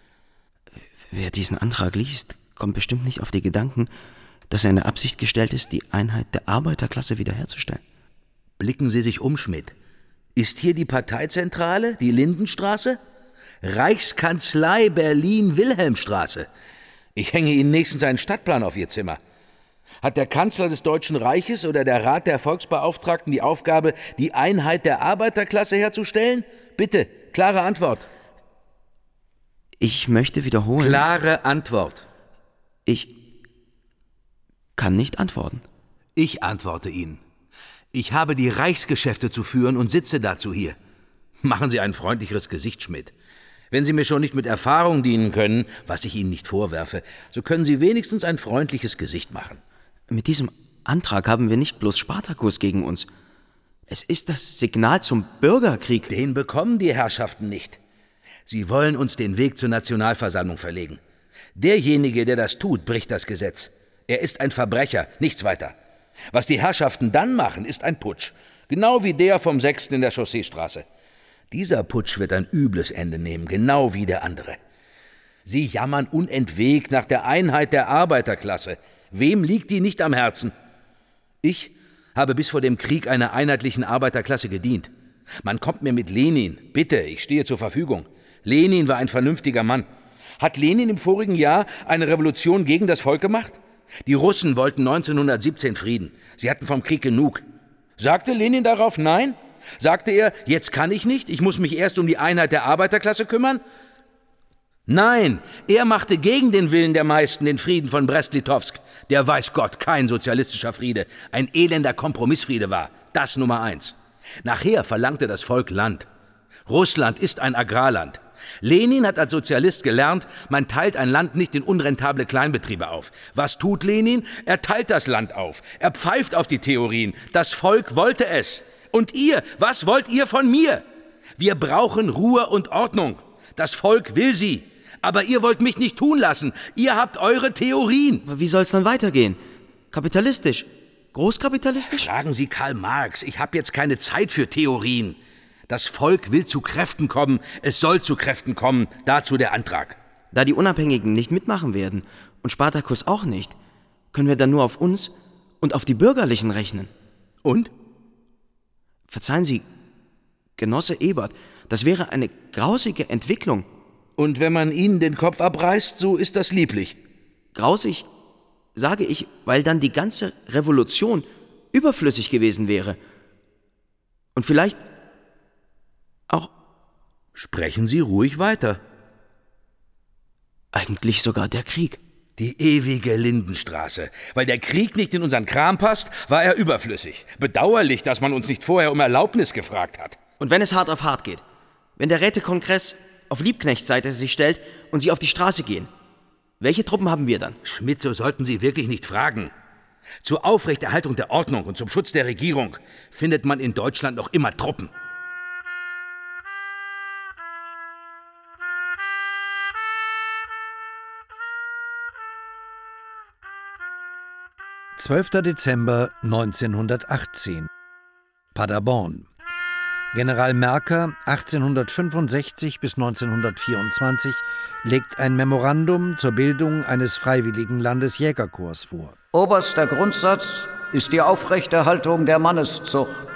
Wer diesen Antrag liest, kommt bestimmt nicht auf die Gedanken, dass er in der Absicht gestellt ist, die Einheit der Arbeiterklasse wiederherzustellen. Blicken Sie sich um, Schmidt. Ist hier die Parteizentrale, die Lindenstraße? Reichskanzlei Berlin-Wilhelmstraße. Ich hänge Ihnen nächstens einen Stadtplan auf Ihr Zimmer. Hat der Kanzler des Deutschen Reiches oder der Rat der Volksbeauftragten die Aufgabe, die Einheit der Arbeiterklasse herzustellen? Bitte, klare Antwort. Ich möchte wiederholen. Klare Antwort. Ich kann nicht antworten. Ich antworte Ihnen. Ich habe die Reichsgeschäfte zu führen und sitze dazu hier. Machen Sie ein freundlicheres Gesicht, Schmidt. Wenn Sie mir schon nicht mit Erfahrung dienen können, was ich Ihnen nicht vorwerfe, so können Sie wenigstens ein freundliches Gesicht machen. Mit diesem Antrag haben wir nicht bloß Spartakus gegen uns. Es ist das Signal zum Bürgerkrieg. Den bekommen die Herrschaften nicht. Sie wollen uns den Weg zur Nationalversammlung verlegen. Derjenige, der das tut, bricht das Gesetz. Er ist ein Verbrecher, nichts weiter. Was die Herrschaften dann machen, ist ein Putsch. Genau wie der vom sechsten in der Chausseestraße. Dieser Putsch wird ein übles Ende nehmen, genau wie der andere. Sie jammern unentwegt nach der Einheit der Arbeiterklasse. Wem liegt die nicht am Herzen? Ich habe bis vor dem Krieg einer einheitlichen Arbeiterklasse gedient. Man kommt mir mit Lenin. Bitte, ich stehe zur Verfügung. Lenin war ein vernünftiger Mann. Hat Lenin im vorigen Jahr eine Revolution gegen das Volk gemacht? Die Russen wollten neunzehnhundertsiebzehn Frieden. Sie hatten vom Krieg genug. Sagte Lenin darauf nein? Sagte er, jetzt kann ich nicht, ich muss mich erst um die Einheit der Arbeiterklasse kümmern? Nein, er machte gegen den Willen der meisten den Frieden von Brest-Litowsk, der weiß Gott kein sozialistischer Friede, ein elender Kompromissfriede war, das Nummer eins. Nachher verlangte das Volk Land. Russland ist ein Agrarland. Lenin hat als Sozialist gelernt, man teilt ein Land nicht in unrentable Kleinbetriebe auf. Was tut Lenin? Er teilt das Land auf. Er pfeift auf die Theorien. Das Volk wollte es. Und ihr, was wollt ihr von mir? Wir brauchen Ruhe und Ordnung. Das Volk will sie. Aber ihr wollt mich nicht tun lassen. Ihr habt eure Theorien. Aber wie soll es dann weitergehen? Kapitalistisch? Großkapitalistisch? Fragen Sie Karl Marx. Ich habe jetzt keine Zeit für Theorien. Das Volk will zu Kräften kommen. Es soll zu Kräften kommen. Dazu der Antrag. Da die Unabhängigen nicht mitmachen werden und Spartakus auch nicht, können wir dann nur auf uns und auf die Bürgerlichen rechnen. Und? Verzeihen Sie, Genosse Ebert, das wäre eine grausige Entwicklung. Und wenn man ihnen den Kopf abreißt, so ist das lieblich. Grausig, sage ich, weil dann die ganze Revolution überflüssig gewesen wäre. Und vielleicht auch... Sprechen Sie ruhig weiter. Eigentlich sogar der Krieg. Die ewige Lindenstraße. Weil der Krieg nicht in unseren Kram passt, war er überflüssig. Bedauerlich, dass man uns nicht vorher um Erlaubnis gefragt hat. Und wenn es hart auf hart geht, wenn der Rätekongress auf Liebknechts Seite sich stellt und sie auf die Straße gehen, welche Truppen haben wir dann? Schmidt, so sollten Sie wirklich nicht fragen. Zur Aufrechterhaltung der Ordnung und zum Schutz der Regierung findet man in Deutschland noch immer Truppen. zwölfter Dezember neunzehnhundertachtzehn. Paderborn. General Merker, achtzehnhundertfünfundsechzig bis neunzehnhundertvierundzwanzig, legt ein Memorandum zur Bildung eines freiwilligen Landesjägerkorps vor. Oberster Grundsatz ist die Aufrechterhaltung der Manneszucht.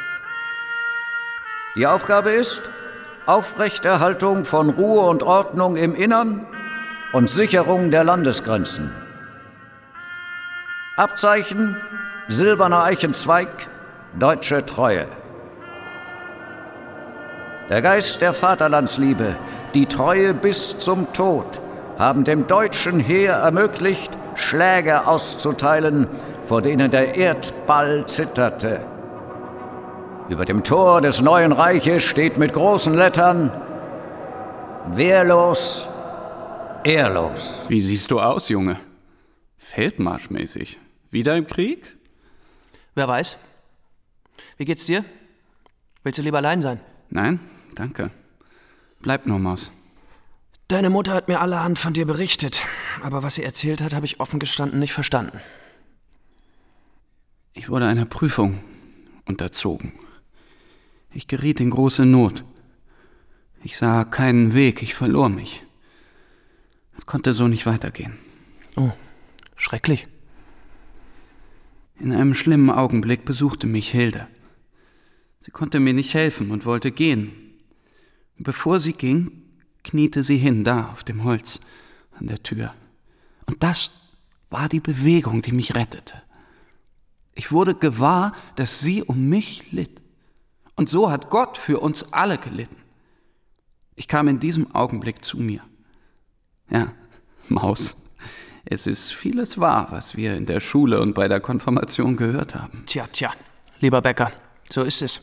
Die Aufgabe ist Aufrechterhaltung von Ruhe und Ordnung im Innern und Sicherung der Landesgrenzen. Abzeichen: silberner Eichenzweig, deutsche Treue. Der Geist der Vaterlandsliebe, die Treue bis zum Tod, haben dem deutschen Heer ermöglicht, Schläge auszuteilen, vor denen der Erdball zitterte. Über dem Tor des neuen Reiches steht mit großen Lettern: Wehrlos, ehrlos. Wie siehst du aus, Junge? Feldmarschmäßig. Wieder im Krieg? Wer weiß. Wie geht's dir? Willst du lieber allein sein? Nein, danke. Bleib nur, Maus. Deine Mutter hat mir allerhand von dir berichtet, aber was sie erzählt hat, habe ich offen gestanden nicht verstanden. Ich wurde einer Prüfung unterzogen. Ich geriet in große Not. Ich sah keinen Weg, ich verlor mich. Es konnte so nicht weitergehen. Oh, schrecklich. In einem schlimmen Augenblick besuchte mich Hilde. Sie konnte mir nicht helfen und wollte gehen. Bevor sie ging, kniete sie hin, da auf dem Holz an der Tür. Und das war die Bewegung, die mich rettete. Ich wurde gewahr, dass sie um mich litt. Und so hat Gott für uns alle gelitten. Ich kam in diesem Augenblick zu mir. Ja, Maus, es ist vieles wahr, was wir in der Schule und bei der Konfirmation gehört haben. Tja, tja, lieber Becker, so ist es.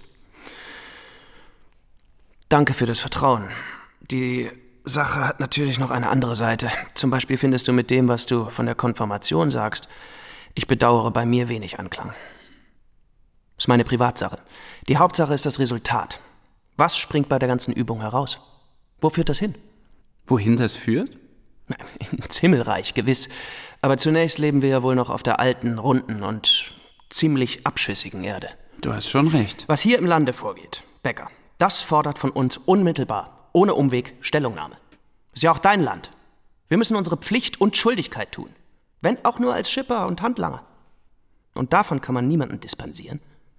Danke für das Vertrauen. Die Sache hat natürlich noch eine andere Seite. Zum Beispiel findest du mit dem, was du von der Konfirmation sagst, ich bedauere bei mir wenig Anklang. Das ist meine Privatsache. Die Hauptsache ist das Resultat. Was springt bei der ganzen Übung heraus? Wo führt das hin? Wohin das führt? Ins Himmelreich, gewiss. Aber zunächst leben wir ja wohl noch auf der alten, runden und ziemlich abschüssigen Erde. Du hast schon recht. Was hier im Lande vorgeht, Becker, das fordert von uns unmittelbar, ohne Umweg, Stellungnahme. Ist ja auch dein Land. Wir müssen unsere Pflicht und Schuldigkeit tun. Wenn auch nur als Schipper und Handlanger. Und davon kann man niemanden dispensieren.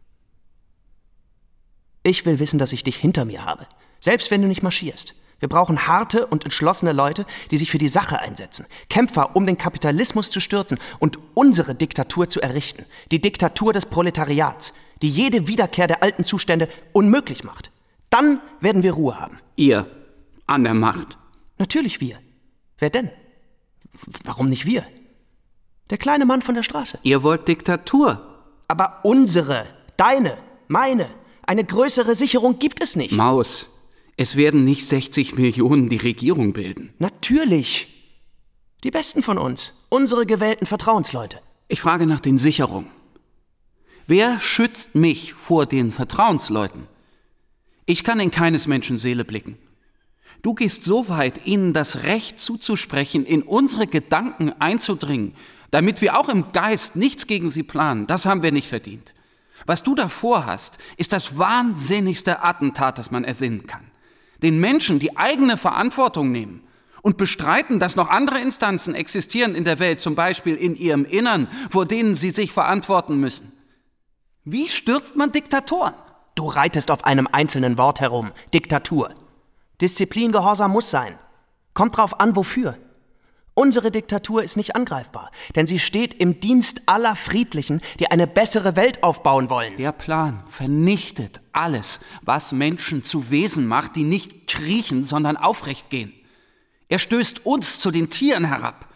Ich will wissen, dass ich dich hinter mir habe. Selbst wenn du nicht marschierst. Wir brauchen harte und entschlossene Leute, die sich für die Sache einsetzen. Kämpfer, um den Kapitalismus zu stürzen und unsere Diktatur zu errichten. Die Diktatur des Proletariats, die jede Wiederkehr der alten Zustände unmöglich macht. Dann werden wir Ruhe haben. Ihr an der Macht. Natürlich wir. Wer denn? Warum nicht wir? Der kleine Mann von der Straße. Ihr wollt Diktatur. Aber unsere, deine, meine, eine größere Sicherung gibt es nicht. Maus, es werden nicht sechzig Millionen die Regierung bilden. Natürlich. Die Besten von uns, unsere gewählten Vertrauensleute. Ich frage nach den Sicherungen. Wer schützt mich vor den Vertrauensleuten? Ich kann in keines Menschen Seele blicken. Du gehst so weit, ihnen das Recht zuzusprechen, in unsere Gedanken einzudringen, damit wir auch im Geist nichts gegen sie planen. Das haben wir nicht verdient. Was du da vorhast, ist das wahnsinnigste Attentat, das man ersinnen kann. Den Menschen die eigene Verantwortung nehmen und bestreiten, dass noch andere Instanzen existieren in der Welt, zum Beispiel in ihrem Innern, vor denen sie sich verantworten müssen. Wie stürzt man Diktatoren? Du reitest auf einem einzelnen Wort herum. Diktatur. Disziplin, Gehorsam muss sein. Kommt drauf an, wofür. Unsere Diktatur ist nicht angreifbar, denn sie steht im Dienst aller Friedlichen, die eine bessere Welt aufbauen wollen. Der Plan vernichtet alles, was Menschen zu Wesen macht, die nicht kriechen, sondern aufrecht gehen. Er stößt uns zu den Tieren herab.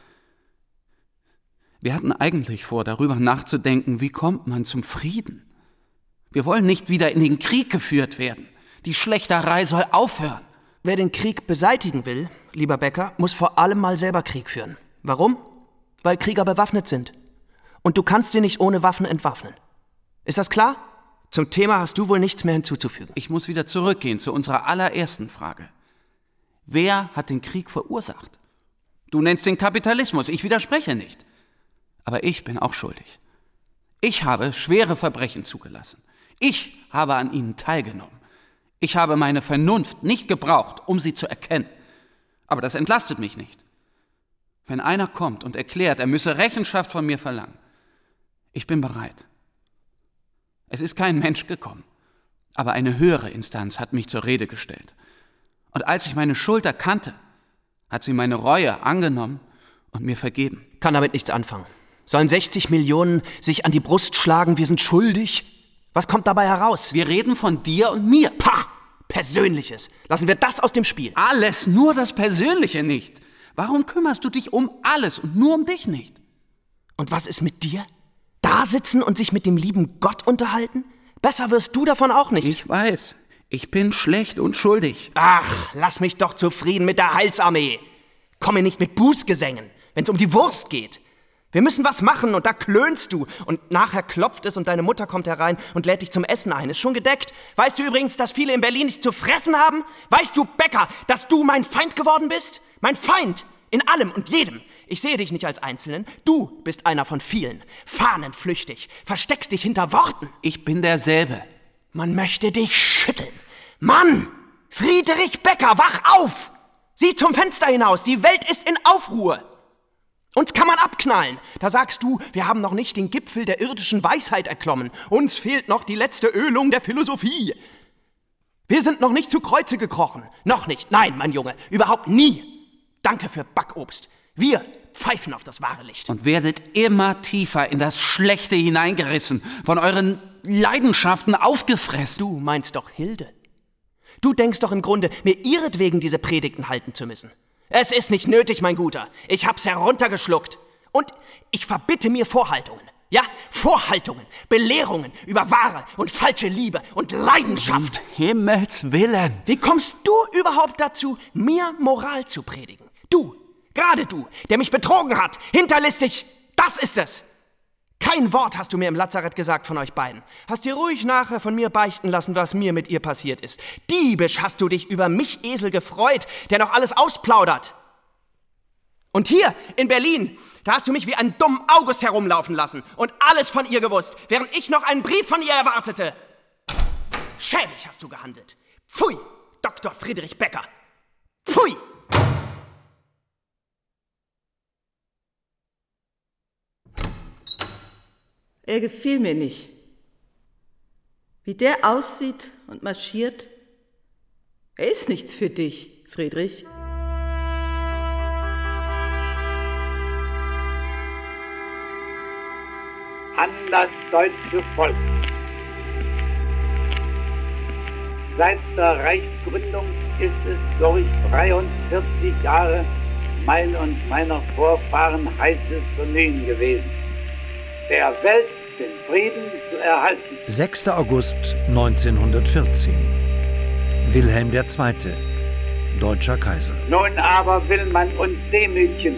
Wir hatten eigentlich vor, darüber nachzudenken, wie kommt man zum Frieden. Wir wollen nicht wieder in den Krieg geführt werden. Die Schlächterei soll aufhören. Wer den Krieg beseitigen will, lieber Becker, muss vor allem mal selber Krieg führen. Warum? Weil Krieger bewaffnet sind. Und du kannst sie nicht ohne Waffen entwaffnen. Ist das klar? Zum Thema hast du wohl nichts mehr hinzuzufügen. Ich muss wieder zurückgehen zu unserer allerersten Frage. Wer hat den Krieg verursacht? Du nennst den Kapitalismus, ich widerspreche nicht. Aber ich bin auch schuldig. Ich habe schwere Verbrechen zugelassen. Ich habe an ihnen teilgenommen. Ich habe meine Vernunft nicht gebraucht, um sie zu erkennen. Aber das entlastet mich nicht. Wenn einer kommt und erklärt, er müsse Rechenschaft von mir verlangen, ich bin bereit. Es ist kein Mensch gekommen, aber eine höhere Instanz hat mich zur Rede gestellt. Und als ich meine Schuld erkannte, hat sie meine Reue angenommen und mir vergeben. Kann damit nichts anfangen. Sollen sechzig Millionen sich an die Brust schlagen, wir sind schuldig? Was kommt dabei heraus? Wir reden von dir und mir. Pah! Persönliches. Lassen wir das aus dem Spiel. Alles, nur das Persönliche nicht. Warum kümmerst du dich um alles und nur um dich nicht? Und was ist mit dir? Da sitzen und sich mit dem lieben Gott unterhalten? Besser wirst du davon auch nicht. Ich weiß. Ich bin schlecht und schuldig. Ach, lass mich doch zufrieden mit der Heilsarmee. Komm mir nicht mit Bußgesängen, wenn es um die Wurst geht. Wir müssen was machen und da klönst du. Und nachher klopft es und deine Mutter kommt herein und lädt dich zum Essen ein. Ist schon gedeckt. Weißt du übrigens, dass viele in Berlin nichts zu fressen haben? Weißt du, Bäcker, dass du mein Feind geworden bist? Mein Feind! In allem und jedem. Ich sehe dich nicht als Einzelnen. Du bist einer von vielen. Fahnenflüchtig. Versteckst dich hinter Worten. Ich bin derselbe. Man möchte dich schütteln. Mann! Friedrich Bäcker, wach auf! Sieh zum Fenster hinaus. Die Welt ist in Aufruhr. Uns kann man abknallen. Da sagst du, wir haben noch nicht den Gipfel der irdischen Weisheit erklommen. Uns fehlt noch die letzte Ölung der Philosophie. Wir sind noch nicht zu Kreuze gekrochen. Noch nicht. Nein, mein Junge, überhaupt nie. Danke für Backobst. Wir pfeifen auf das wahre Licht. Und werdet immer tiefer in das Schlechte hineingerissen, von euren Leidenschaften aufgefressen. Du meinst doch Hilde. Du denkst doch im Grunde, mir ihretwegen diese Predigten halten zu müssen. Es ist nicht nötig, mein Guter. Ich hab's heruntergeschluckt. Und ich verbitte mir Vorhaltungen. Ja, Vorhaltungen, Belehrungen über wahre und falsche Liebe und Leidenschaft. Um Himmels Willen. Wie kommst du überhaupt dazu, mir Moral zu predigen? Du, gerade du, der mich betrogen hat, hinterlistig, das ist es. Kein Wort hast du mir im Lazarett gesagt von euch beiden. Hast dir ruhig nachher von mir beichten lassen, was mir mit ihr passiert ist. Diebisch hast du dich über mich, Esel, gefreut, der noch alles ausplaudert. Und hier in Berlin, da hast du mich wie einen dummen August herumlaufen lassen und alles von ihr gewusst, während ich noch einen Brief von ihr erwartete. Schäbig hast du gehandelt. Pfui, Doktor Friedrich Bäcker. Pfui! Er gefiel mir nicht. Wie der aussieht und marschiert, er ist nichts für dich, Friedrich. An das deutsche Volk. Seit der Reichsgründung ist es durch dreiundvierzig Jahre mein und meiner Vorfahren heißes Bemühen gewesen, der Welt den Frieden zu erhalten. sechster August neunzehnhundertvierzehn. Wilhelm der Zweite., deutscher Kaiser. Nun aber will man uns demütigen.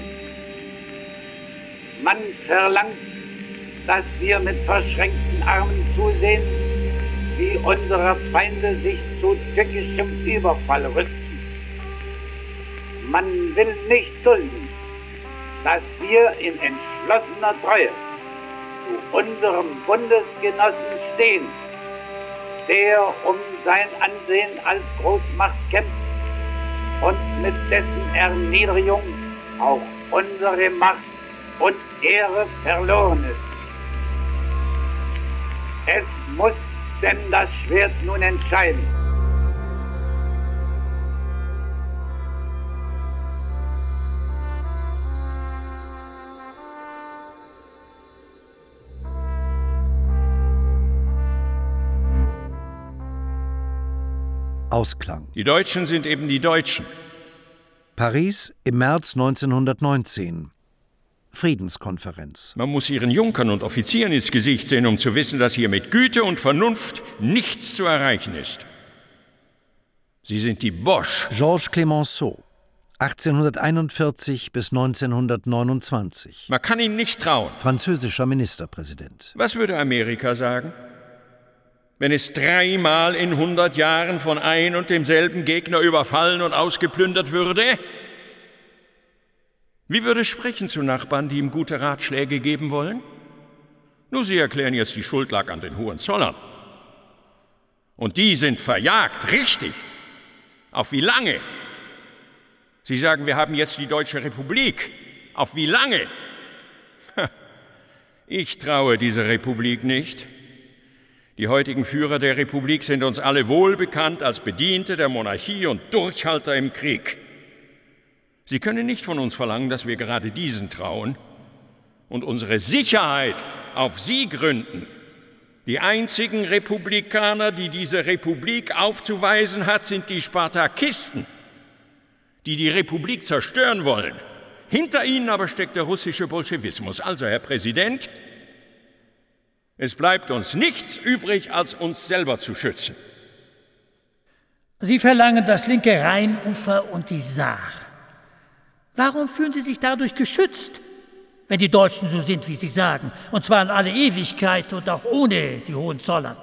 Man verlangt, dass wir mit verschränkten Armen zusehen, wie unsere Feinde sich zu tückischem Überfall rüsten. Man will nicht dulden, dass wir in entschlossener Treue zu unserem Bundesgenossen stehen, der um sein Ansehen als Großmacht kämpft und mit dessen Erniedrigung auch unsere Macht und Ehre verloren ist. Es muss denn das Schwert nun entscheiden. Ausklang. Die Deutschen sind eben die Deutschen. Paris im März neunzehnhundertneunzehn. Friedenskonferenz. Man muss ihren Junkern und Offizieren ins Gesicht sehen, um zu wissen, dass hier mit Güte und Vernunft nichts zu erreichen ist. Sie sind die Boche. Georges Clemenceau, achtzehnhunderteinundvierzig bis neunzehnhundertneunundzwanzig. Man kann ihnen nicht trauen. Französischer Ministerpräsident. Was würde Amerika sagen, wenn es dreimal in hundert Jahren von ein und demselben Gegner überfallen und ausgeplündert würde? Wie würde es sprechen zu Nachbarn, die ihm gute Ratschläge geben wollen? Nur sie erklären jetzt, die Schuld lag an den Hohenzollern. Und die sind verjagt, richtig. Auf wie lange? Sie sagen, wir haben jetzt die Deutsche Republik. Auf wie lange? Ich traue dieser Republik nicht. Die heutigen Führer der Republik sind uns alle wohlbekannt als Bediente der Monarchie und Durchhalter im Krieg. Sie können nicht von uns verlangen, dass wir gerade diesen trauen und unsere Sicherheit auf sie gründen. Die einzigen Republikaner, die diese Republik aufzuweisen hat, sind die Spartakisten, die die Republik zerstören wollen. Hinter ihnen aber steckt der russische Bolschewismus. Also, Herr Präsident, es bleibt uns nichts übrig, als uns selber zu schützen. Sie verlangen das linke Rheinufer und die Saar. Warum fühlen Sie sich dadurch geschützt, wenn die Deutschen so sind, wie Sie sagen, und zwar in alle Ewigkeit und auch ohne die Hohenzollern?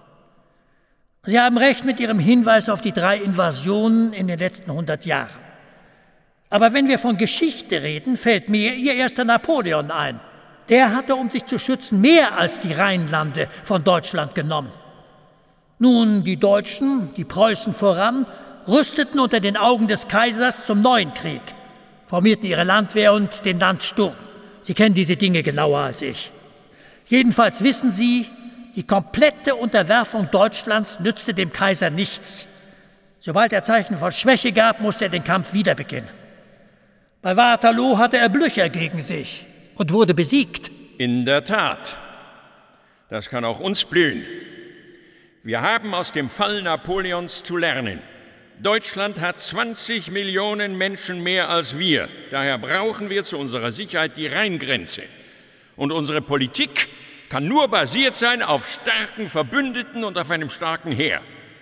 Sie haben recht mit Ihrem Hinweis auf die drei Invasionen in den letzten hundert Jahren. Aber wenn wir von Geschichte reden, fällt mir Ihr erster Napoleon ein. Der hatte, um sich zu schützen, mehr als die Rheinlande von Deutschland genommen. Nun, die Deutschen, die Preußen voran, rüsteten unter den Augen des Kaisers zum neuen Krieg, formierten ihre Landwehr und den Landsturm. Sie kennen diese Dinge genauer als ich. Jedenfalls wissen Sie, die komplette Unterwerfung Deutschlands nützte dem Kaiser nichts. Sobald er Zeichen von Schwäche gab, musste er den Kampf wieder beginnen. Bei Waterloo hatte er Blücher gegen sich und wurde besiegt. In der Tat. Das kann auch uns blühen. Wir haben aus dem Fall Napoleons zu lernen. Deutschland hat zwanzig Millionen Menschen mehr als wir. Daher brauchen wir zu unserer Sicherheit die Rheingrenze. Und unsere Politik kann nur basiert sein auf starken Verbündeten und auf einem starken Heer.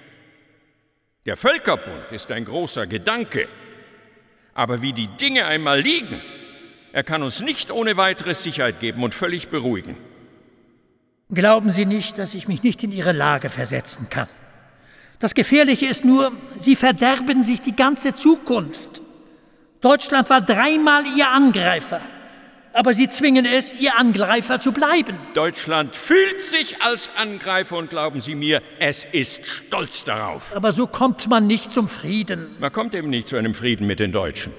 Der Völkerbund ist ein großer Gedanke. Aber wie die Dinge einmal liegen, er kann uns nicht ohne weiteres Sicherheit geben und völlig beruhigen. Glauben Sie nicht, dass ich mich nicht in Ihre Lage versetzen kann. Das Gefährliche ist nur, Sie verderben sich die ganze Zukunft. Deutschland war dreimal Ihr Angreifer, aber Sie zwingen es, Ihr Angreifer zu bleiben. Deutschland fühlt sich als Angreifer und glauben Sie mir, es ist stolz darauf. Aber so kommt man nicht zum Frieden. Man kommt eben nicht zu einem Frieden mit den Deutschen.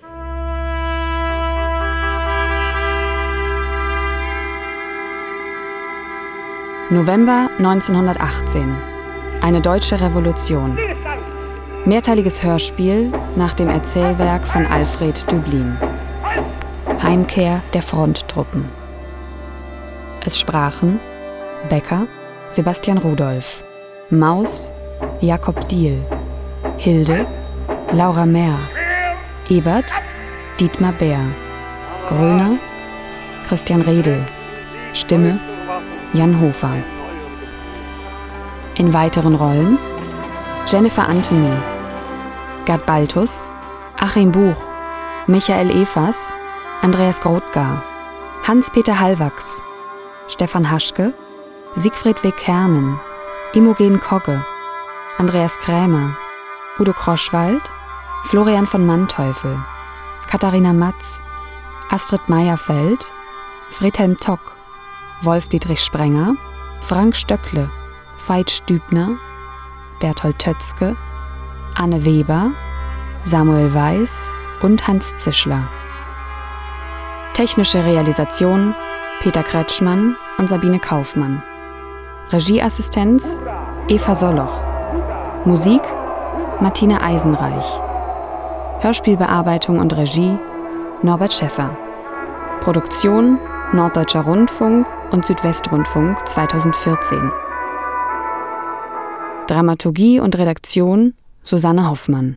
November neunzehnhundertachtzehn. Eine deutsche Revolution. Mehrteiliges Hörspiel nach dem Erzählwerk von Alfred Döblin. Heimkehr der Fronttruppen. Es sprachen Becker, Sebastian Rudolph, Maus, Jakob Diehl, Hilde, Laura Mehr, Ebert, Dietmar Bär, Gröner, Christian Redl, Stimme, Jan Hofer. In weiteren Rollen Jennifer Anthony, Gerd Baltus, Achim Buch, Michael Evers, Andreas Grothgar, Hans-Peter Hallwachs, Stefan Haschke, Siegfried W. Kernen, Imogen Kogge, Andreas Krämer, Udo Kroschwald, Florian von Manteuffel, Katharina Matz, Astrid Meyerfeld, Friedhelm Tock, Wolf-Dietrich Sprenger, Frank Stöckle, Veit Stübner, Berthold Tötzke, Anne Weber, Samuel Weiß und Hans Zischler. Technische Realisation Peter Kretschmann und Sabine Kaufmann. Regieassistenz Eva Soloch. Musik Martina Eisenreich. Hörspielbearbeitung und Regie Norbert Schäffer. Produktion Norddeutscher Rundfunk und Südwestrundfunk zweitausendvierzehn. Dramaturgie und Redaktion Susanne Hoffmann.